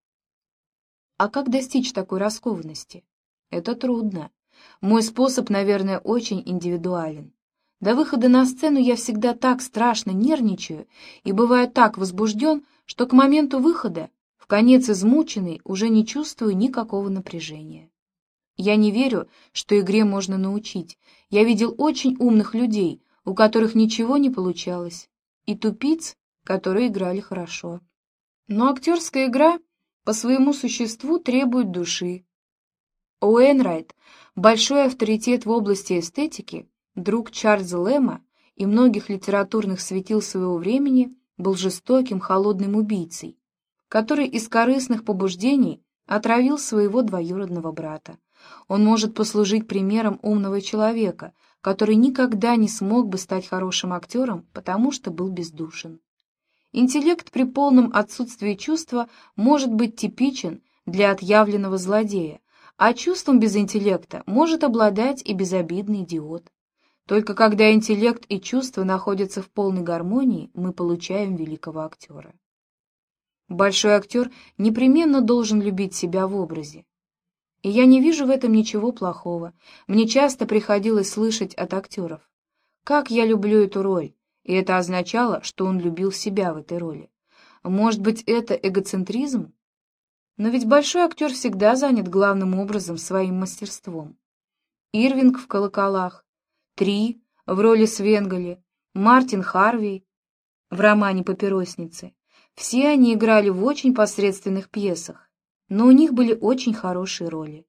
А как достичь такой раскованности? Это трудно. Мой способ, наверное, очень индивидуален. До выхода на сцену я всегда так страшно нервничаю и бываю так возбужден, что к моменту выхода, в конец измученный, уже не чувствую никакого напряжения. Я не верю, что игре можно научить. Я видел очень умных людей, у которых ничего не получалось, и тупиц, которые играли хорошо. Но актерская игра по своему существу требует души. Уэйнрайт, большой авторитет в области эстетики, друг Чарльза Лэма и многих литературных светил своего времени, был жестоким, холодным убийцей, который из корыстных побуждений отравил своего двоюродного брата. Он может послужить примером умного человека, который никогда не смог бы стать хорошим актером, потому что был бездушен. Интеллект при полном отсутствии чувства может быть типичен для отъявленного злодея, а чувством без интеллекта может обладать и безобидный идиот. Только когда интеллект и чувство находятся в полной гармонии, мы получаем великого актера. Большой актер непременно должен любить себя в образе. И я не вижу в этом ничего плохого. Мне часто приходилось слышать от актеров: «Как я люблю эту роль!» И это означало, что он любил себя в этой роли. Может быть, это эгоцентризм? Но ведь большой актер всегда занят главным образом своим мастерством. Ирвинг в «Колоколах», Три в роли Свенгаля, Мартин Харвей в романе «Папиросницы». Все они играли в очень посредственных пьесах, но у них были очень хорошие роли.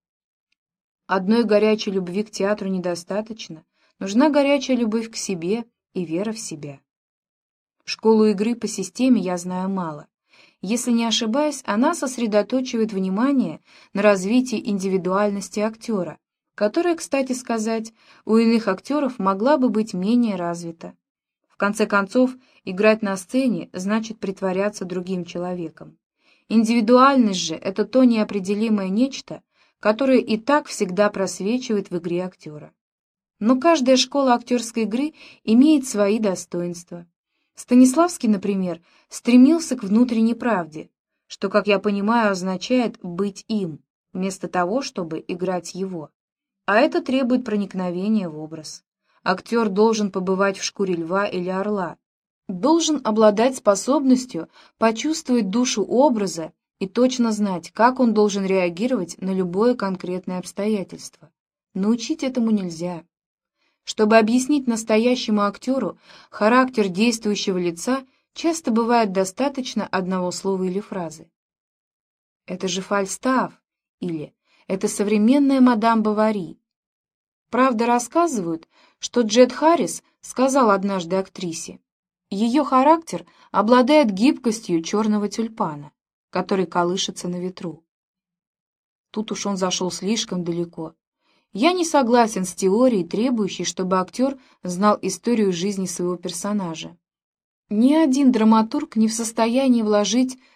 Одной горячей любви к театру недостаточно, нужна горячая любовь к себе и вера в себя. Школу игры по системе я знаю мало. Если не ошибаюсь, она сосредоточивает внимание на развитии индивидуальности актера, которая, кстати сказать, у иных актеров могла бы быть менее развита. В конце концов, играть на сцене значит притворяться другим человеком. Индивидуальность же — это то неопределимое нечто, которое и так всегда просвечивает в игре актера. Но каждая школа актерской игры имеет свои достоинства. Станиславский, например, стремился к внутренней правде, что, как я понимаю, означает быть им, вместо того, чтобы играть его. А это требует проникновения в образ. Актер должен побывать в шкуре льва или орла, должен обладать способностью почувствовать душу образа и точно знать, как он должен реагировать на любое конкретное обстоятельство. Научить этому нельзя. Чтобы объяснить настоящему актеру характер действующего лица, часто бывает достаточно одного слова или фразы. «Это же Фальстаф» или «Это современная мадам Бовари». Правда, рассказывают, что Джет Харрис сказал однажды актрисе: ее характер обладает гибкостью черного тюльпана, который колышется на ветру. Тут уж он зашел слишком далеко. Я не согласен с теорией, требующей, чтобы актер знал историю жизни своего персонажа. Ни один драматург не в состоянии вложить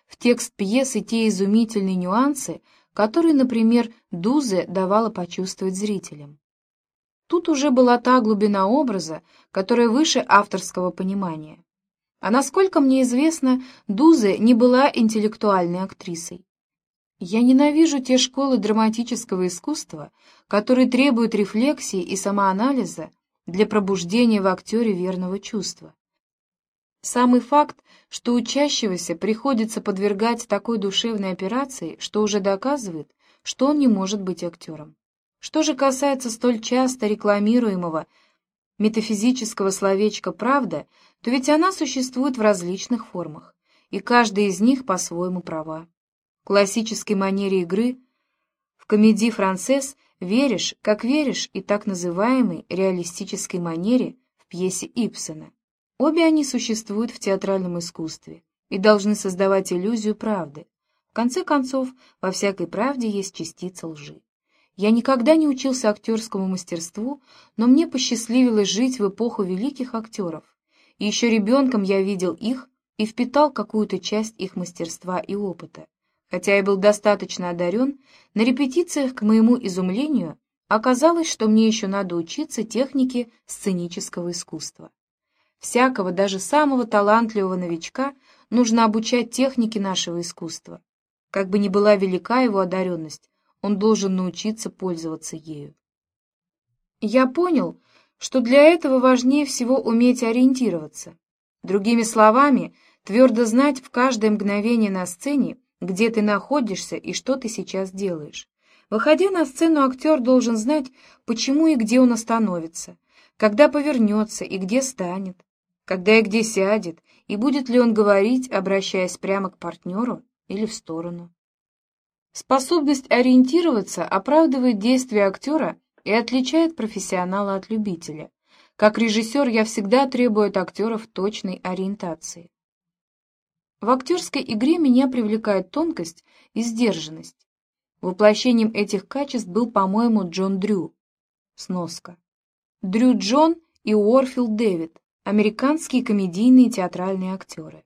в текст пьесы те изумительные нюансы, которые, например, Дузе давала почувствовать зрителям. Тут уже была та глубина образа, которая выше авторского понимания. А насколько мне известно, Дузе не была интеллектуальной актрисой. Я ненавижу те школы драматического искусства, которые требуют рефлексии и самоанализа для пробуждения в актере верного чувства. Самый факт, что учащегося приходится подвергать такой душевной операции, что уже доказывает, что он не может быть актером. Что же касается столь часто рекламируемого метафизического словечка «правда», то ведь она существует в различных формах, и каждая из них по-своему права. В классической манере игры, в комедии «Францесс» веришь, как веришь, и так называемой реалистической манере в пьесе Ибсена. Обе они существуют в театральном искусстве и должны создавать иллюзию правды. В конце концов, во всякой правде есть частица лжи. Я никогда не учился актерскому мастерству, но мне посчастливилось жить в эпоху великих актеров, и еще ребенком я видел их и впитал какую-то часть их мастерства и опыта. Хотя я был достаточно одарен, на репетициях, к моему изумлению, оказалось, что мне еще надо учиться технике сценического искусства. Всякого, даже самого талантливого новичка, нужно обучать технике нашего искусства. Как бы ни была велика его одаренность, он должен научиться пользоваться ею. Я понял, что для этого важнее всего уметь ориентироваться. Другими словами, твердо знать в каждое мгновение на сцене, где ты находишься и что ты сейчас делаешь. Выходя на сцену, актер должен знать, почему и где он остановится, когда повернется и где станет, когда и где сядет, и будет ли он говорить, обращаясь прямо к партнеру или в сторону. Способность ориентироваться оправдывает действия актера и отличает профессионала от любителя. Как режиссер я всегда требую от актеров точной ориентации. В актерской игре меня привлекает тонкость и сдержанность. Воплощением этих качеств был, по-моему, Джон Дрю. Сноска. Дрю Джон и Уорфилд Дэвид — американские комедийные и театральные актеры.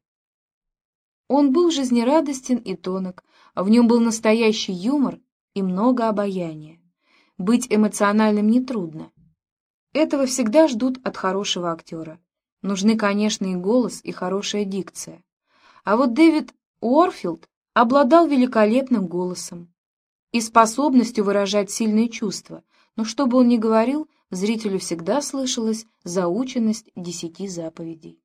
Он был жизнерадостен и тонок, а в нем был настоящий юмор и много обаяния. Быть эмоциональным нетрудно. Этого всегда ждут от хорошего актера. Нужны, конечно, и голос, и хорошая дикция. А вот Дэвид Уорфилд обладал великолепным голосом и способностью выражать сильные чувства, но что бы он ни говорил, зрителю всегда слышалась заученность десяти заповедей.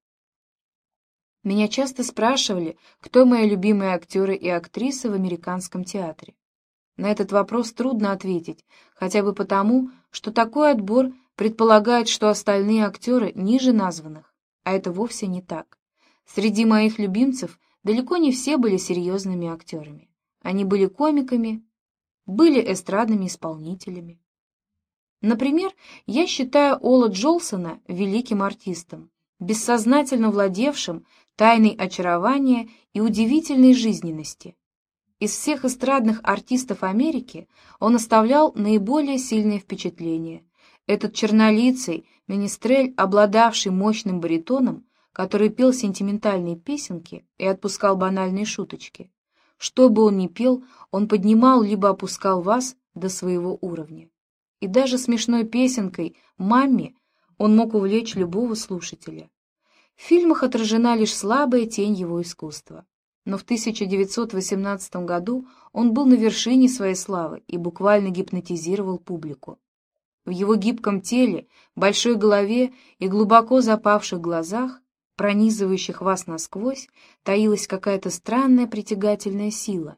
Меня часто спрашивали, кто мои любимые актеры и актрисы в американском театре. На этот вопрос трудно ответить, хотя бы потому, что такой отбор предполагает, что остальные актеры ниже названных, а это вовсе не так. Среди моих любимцев далеко не все были серьезными актерами. Они были комиками, были эстрадными исполнителями. Например, я считаю Ола Джолсона великим артистом, бессознательно владевшим тайной очарования и удивительной жизненности. Из всех эстрадных артистов Америки он оставлял наиболее сильное впечатление. Этот чернолицый менестрель, обладавший мощным баритоном, который пел сентиментальные песенки и отпускал банальные шуточки. Что бы он ни пел, он поднимал либо опускал вас до своего уровня. И даже смешной песенкой «Мамми» он мог увлечь любого слушателя. В фильмах отражена лишь слабая тень его искусства. Но в тысяча девятьсот восемнадцатом году он был на вершине своей славы и буквально гипнотизировал публику. В его гибком теле, большой голове и глубоко запавших глазах, пронизывающих вас насквозь, таилась какая-то странная притягательная сила.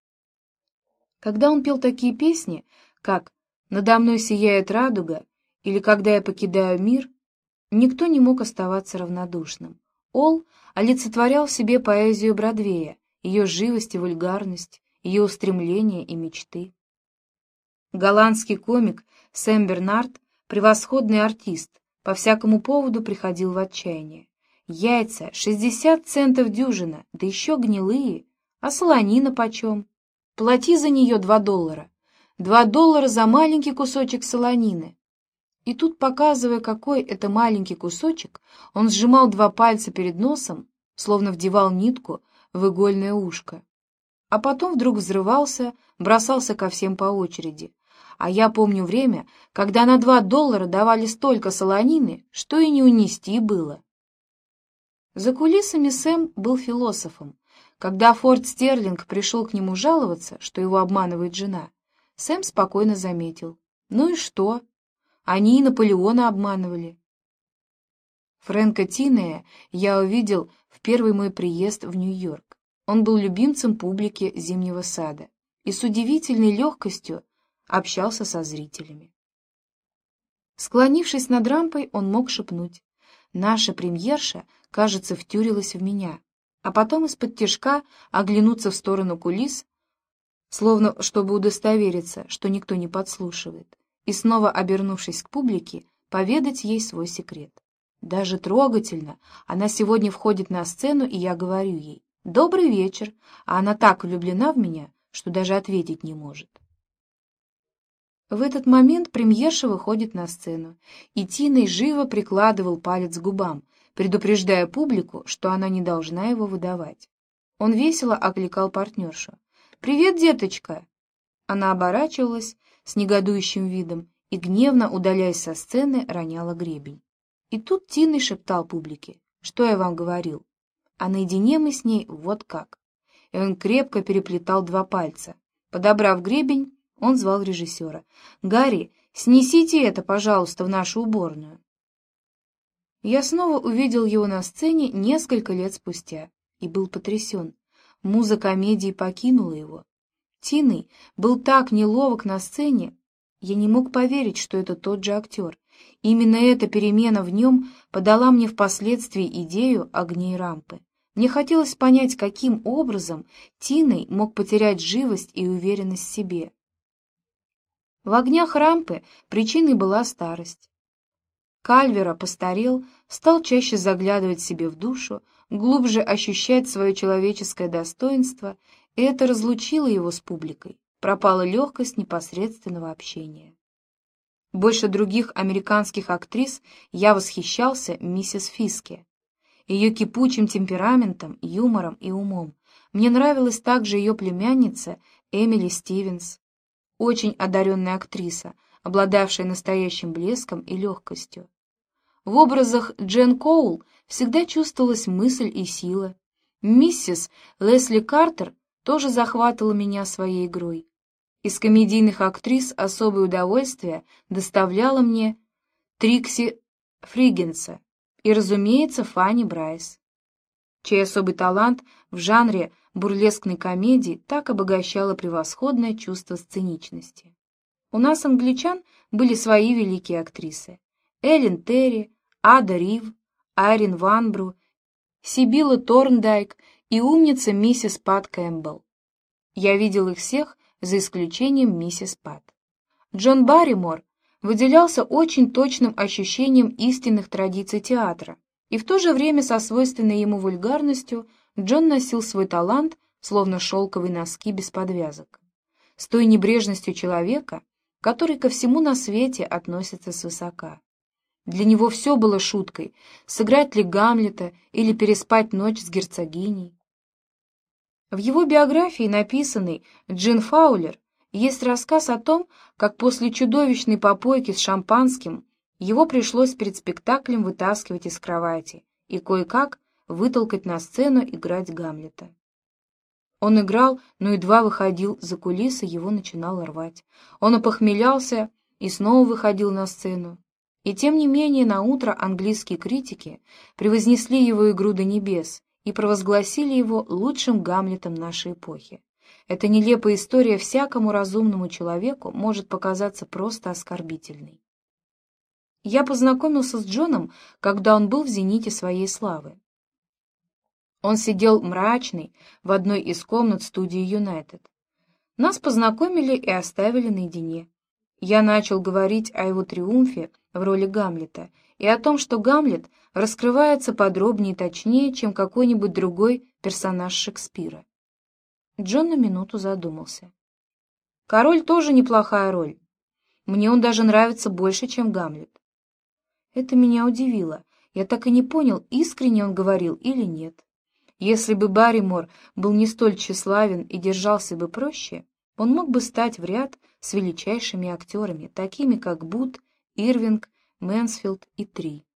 Когда он пел такие песни, как «Надо мной сияет радуга» или «Когда я покидаю мир», никто не мог оставаться равнодушным. Ол олицетворял в себе поэзию Бродвея, ее живость и вульгарность, ее устремления и мечты. Голландский комик Сэм Бернард, превосходный артист, по всякому поводу приходил в отчаяние. Яйца — шестьдесят центов дюжина, да еще гнилые. А солонина почем? Плати за нее два доллара. Два доллара за маленький кусочек солонины. И тут, показывая, какой это маленький кусочек, он сжимал два пальца перед носом, словно вдевал нитку в игольное ушко. А потом вдруг взрывался, бросался ко всем по очереди. А я помню время, когда на два доллара давали столько солонины, что и не унести было. За кулисами Сэм был философом. Когда Форд Стерлинг пришел к нему жаловаться, что его обманывает жена, Сэм спокойно заметил: «Ну и что? Они и Наполеона обманывали». Фрэнка Тинея я увидел в первый мой приезд в Нью-Йорк. Он был любимцем публики Зимнего сада и с удивительной легкостью общался со зрителями. Склонившись над рампой, он мог шепнуть: «Наша премьерша, кажется, втюрилась в меня», а потом из-под тишка оглянуться в сторону кулис, словно чтобы удостовериться, что никто не подслушивает, и снова, обернувшись к публике, поведать ей свой секрет. Даже трогательно. Она сегодня входит на сцену, и я говорю ей: «Добрый вечер», а она так влюблена в меня, что даже ответить не может. В этот момент премьерша выходит на сцену, и Тиной живо прикладывал палец к губам, предупреждая публику, что она не должна его выдавать. Он весело окликал партнершу: «Привет, деточка!» Она оборачивалась с негодующим видом и, гневно удаляясь со сцены, роняла гребень. И тут Тиной шептал публике: «Что я вам говорил?» А наедине мы с ней вот как. И он крепко переплетал два пальца. Подобрав гребень, он звал режиссера: «Гарри, снесите это, пожалуйста, в нашу уборную». Я снова увидел его на сцене несколько лет спустя и был потрясен. Муза комедии покинула его. Тиной был так неловок на сцене, я не мог поверить, что это тот же актер. Именно эта перемена в нем подала мне впоследствии идею огней рампы. Мне хотелось понять, каким образом Тиной мог потерять живость и уверенность в себе. В огнях рампы причиной была старость. Кальвера постарел, стал чаще заглядывать себе в душу, глубже ощущать свое человеческое достоинство, и это разлучило его с публикой. Пропала легкость непосредственного общения. Больше других американских актрис я восхищался миссис Фиске, ее кипучим темпераментом, юмором и умом. Мне нравилась также ее племянница Эмили Стивенс, очень одаренная актриса, обладавшая настоящим блеском и легкостью. В образах Джен Коул всегда чувствовалась мысль и сила. Миссис Лесли Картер тоже захватывала меня своей игрой. Из комедийных актрис особое удовольствие доставляла мне Трикси Фригенса и, разумеется, Фанни Брайс, чей особый талант в жанре бурлескной комедии так обогащало превосходное чувство сценичности. У нас, англичан, были свои великие актрисы: Эллен Терри, Ада Рив, Айрин Ванбру, Сибилла Торндайк и умница миссис Пат Кэмпбелл. Я видел их всех, за исключением миссис Пат. Джон Барримор выделялся очень точным ощущением истинных традиций театра, и в то же время со свойственной ему вульгарностью Джон носил свой талант, словно шелковые носки без подвязок, с той небрежностью человека, который ко всему на свете относится свысока. Для него все было шуткой — сыграть ли Гамлета или переспать ночь с герцогиней. В его биографии, написанной Джин Фаулер, есть рассказ о том, как после чудовищной попойки с шампанским его пришлось перед спектаклем вытаскивать из кровати и кое-как вытолкать на сцену играть Гамлета. Он играл, но едва выходил за кулисы, его начинало рвать. Он опохмелялся и снова выходил на сцену. И тем не менее наутро английские критики превознесли его игру до небес и провозгласили его лучшим Гамлетом нашей эпохи. Эта нелепая история всякому разумному человеку может показаться просто оскорбительной. Я познакомился с Джоном, когда он был в зените своей славы. Он сидел мрачный в одной из комнат студии «Юнайтед». Нас познакомили и оставили наедине. Я начал говорить о его триумфе в роли Гамлета и о том, что Гамлет раскрывается подробнее и точнее, чем какой-нибудь другой персонаж Шекспира. Джон на минуту задумался. «Король тоже неплохая роль. Мне он даже нравится больше, чем Гамлет». Это меня удивило. Я так и не понял, искренне он говорил или нет. Если бы Барримор был не столь тщеславен и держался бы проще, он мог бы стать в ряд с величайшими актерами, такими как Бут, Ирвинг, Мэнсфилд и Три.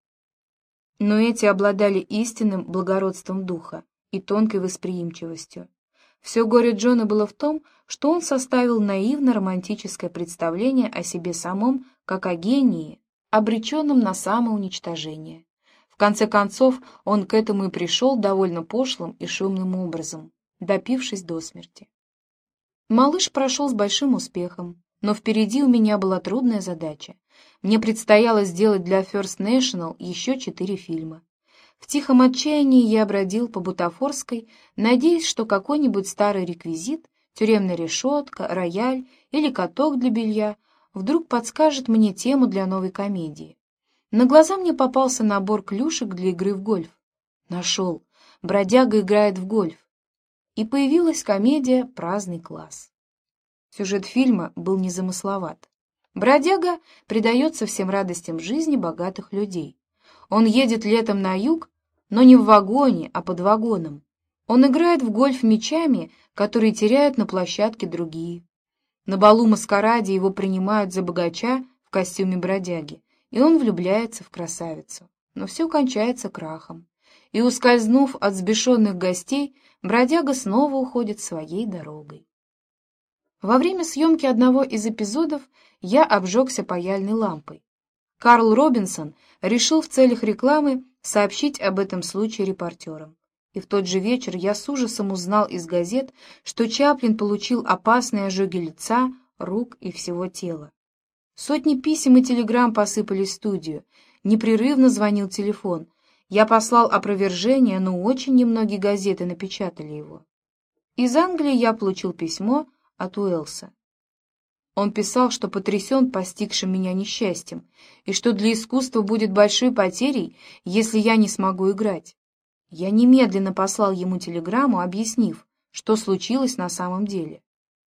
Но эти обладали истинным благородством духа и тонкой восприимчивостью. Все горе Джона было в том, что он составил наивно-романтическое представление о себе самом, как о гении, обреченном на самоуничтожение. В конце концов, он к этому и пришел довольно пошлым и шумным образом, допившись до смерти. «Малыш» прошел с большим успехом, но впереди у меня была трудная задача. Мне предстояло сделать для First National еще четыре фильма. В тихом отчаянии я бродил по Бутафорской, надеясь, что какой-нибудь старый реквизит, тюремная решетка, рояль или каток для белья вдруг подскажет мне тему для новой комедии. На глаза мне попался набор клюшек для игры в гольф. Нашел. Бродяга играет в гольф. И появилась комедия «Праздный класс». Сюжет фильма был незамысловат. Бродяга предается всем радостям жизни богатых людей. Он едет летом на юг, но не в вагоне, а под вагоном. Он играет в гольф мячами, которые теряют на площадке другие. На балу-маскараде его принимают за богача в костюме бродяги, и он влюбляется в красавицу. Но все кончается крахом. И, ускользнув от взбешенных гостей, бродяга снова уходит своей дорогой. Во время съемки одного из эпизодов я обжегся паяльной лампой. Карл Робинсон решил в целях рекламы сообщить об этом случае репортерам. И в тот же вечер я с ужасом узнал из газет, что Чаплин получил опасные ожоги лица, рук и всего тела. Сотни писем и телеграмм посыпались в студию, непрерывно звонил телефон. Я послал опровержение, но очень немногие газеты напечатали его. Из Англии я получил письмо от Уэллса. Он писал, что потрясен постигшим меня несчастьем, и что для искусства будет большой потерей, если я не смогу играть. Я немедленно послал ему телеграмму, объяснив, что случилось на самом деле.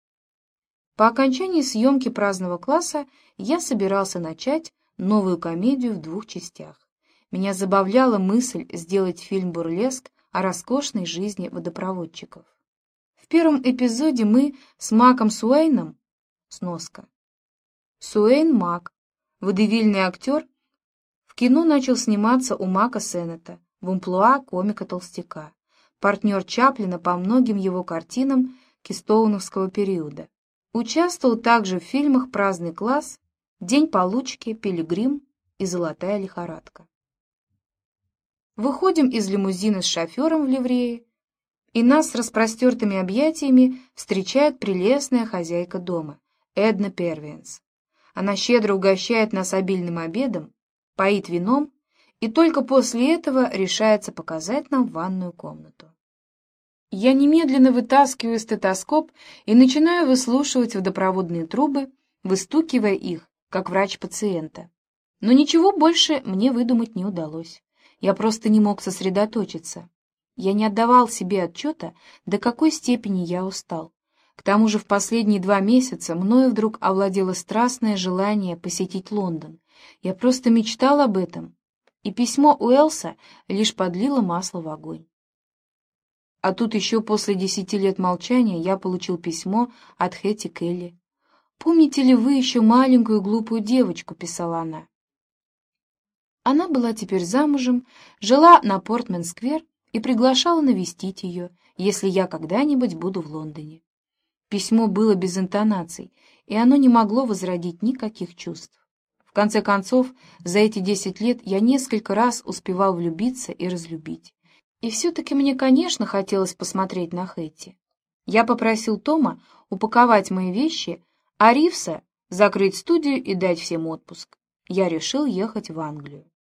По окончании съемки «Праздного класса» я собирался начать новую комедию в двух частях. Меня забавляла мысль сделать фильм-бурлеск о роскошной жизни водопроводчиков. В первом эпизоде мы с Маком Суэйном, сноска. Суэйн Мак, водевильный актер, в кино начал сниматься у Мака Сеннета в амплуа комика-толстяка, партнер Чаплина по многим его картинам кистоуновского периода. Участвовал также в фильмах «Праздный класс», «День получки», «Пилигрим» и «Золотая лихорадка». Выходим из лимузина с шофером в ливрее, и нас с распростертыми объятиями встречает прелестная хозяйка дома, Эдна Первиенс. Она щедро угощает нас обильным обедом, поит вином, и только после этого решается показать нам ванную комнату. Я немедленно вытаскиваю стетоскоп и начинаю выслушивать водопроводные трубы, выстукивая их, как врач пациента. Но ничего больше мне выдумать не удалось. Я просто не мог сосредоточиться. Я не отдавал себе отчета, до какой степени я устал. К тому же в последние два месяца мною вдруг овладело страстное желание посетить Лондон. Я просто мечтал об этом, и письмо Уэллса лишь подлило масло в огонь. А тут еще после десяти лет молчания я получил письмо от Хэти Келли. «Помните ли вы еще маленькую глупую девочку?» — писала она. Она была теперь замужем, жила на Портмен-сквер и приглашала навестить ее, если я когда-нибудь буду в Лондоне. Письмо было без интонаций, и оно не могло возродить никаких чувств. В конце концов, за эти десять лет я несколько раз успевал влюбиться и разлюбить. И все-таки мне, конечно, хотелось посмотреть на Хэтти. Я попросил Тома упаковать мои вещи, а Ривса закрыть студию и дать всем отпуск. Я решил ехать в Англию.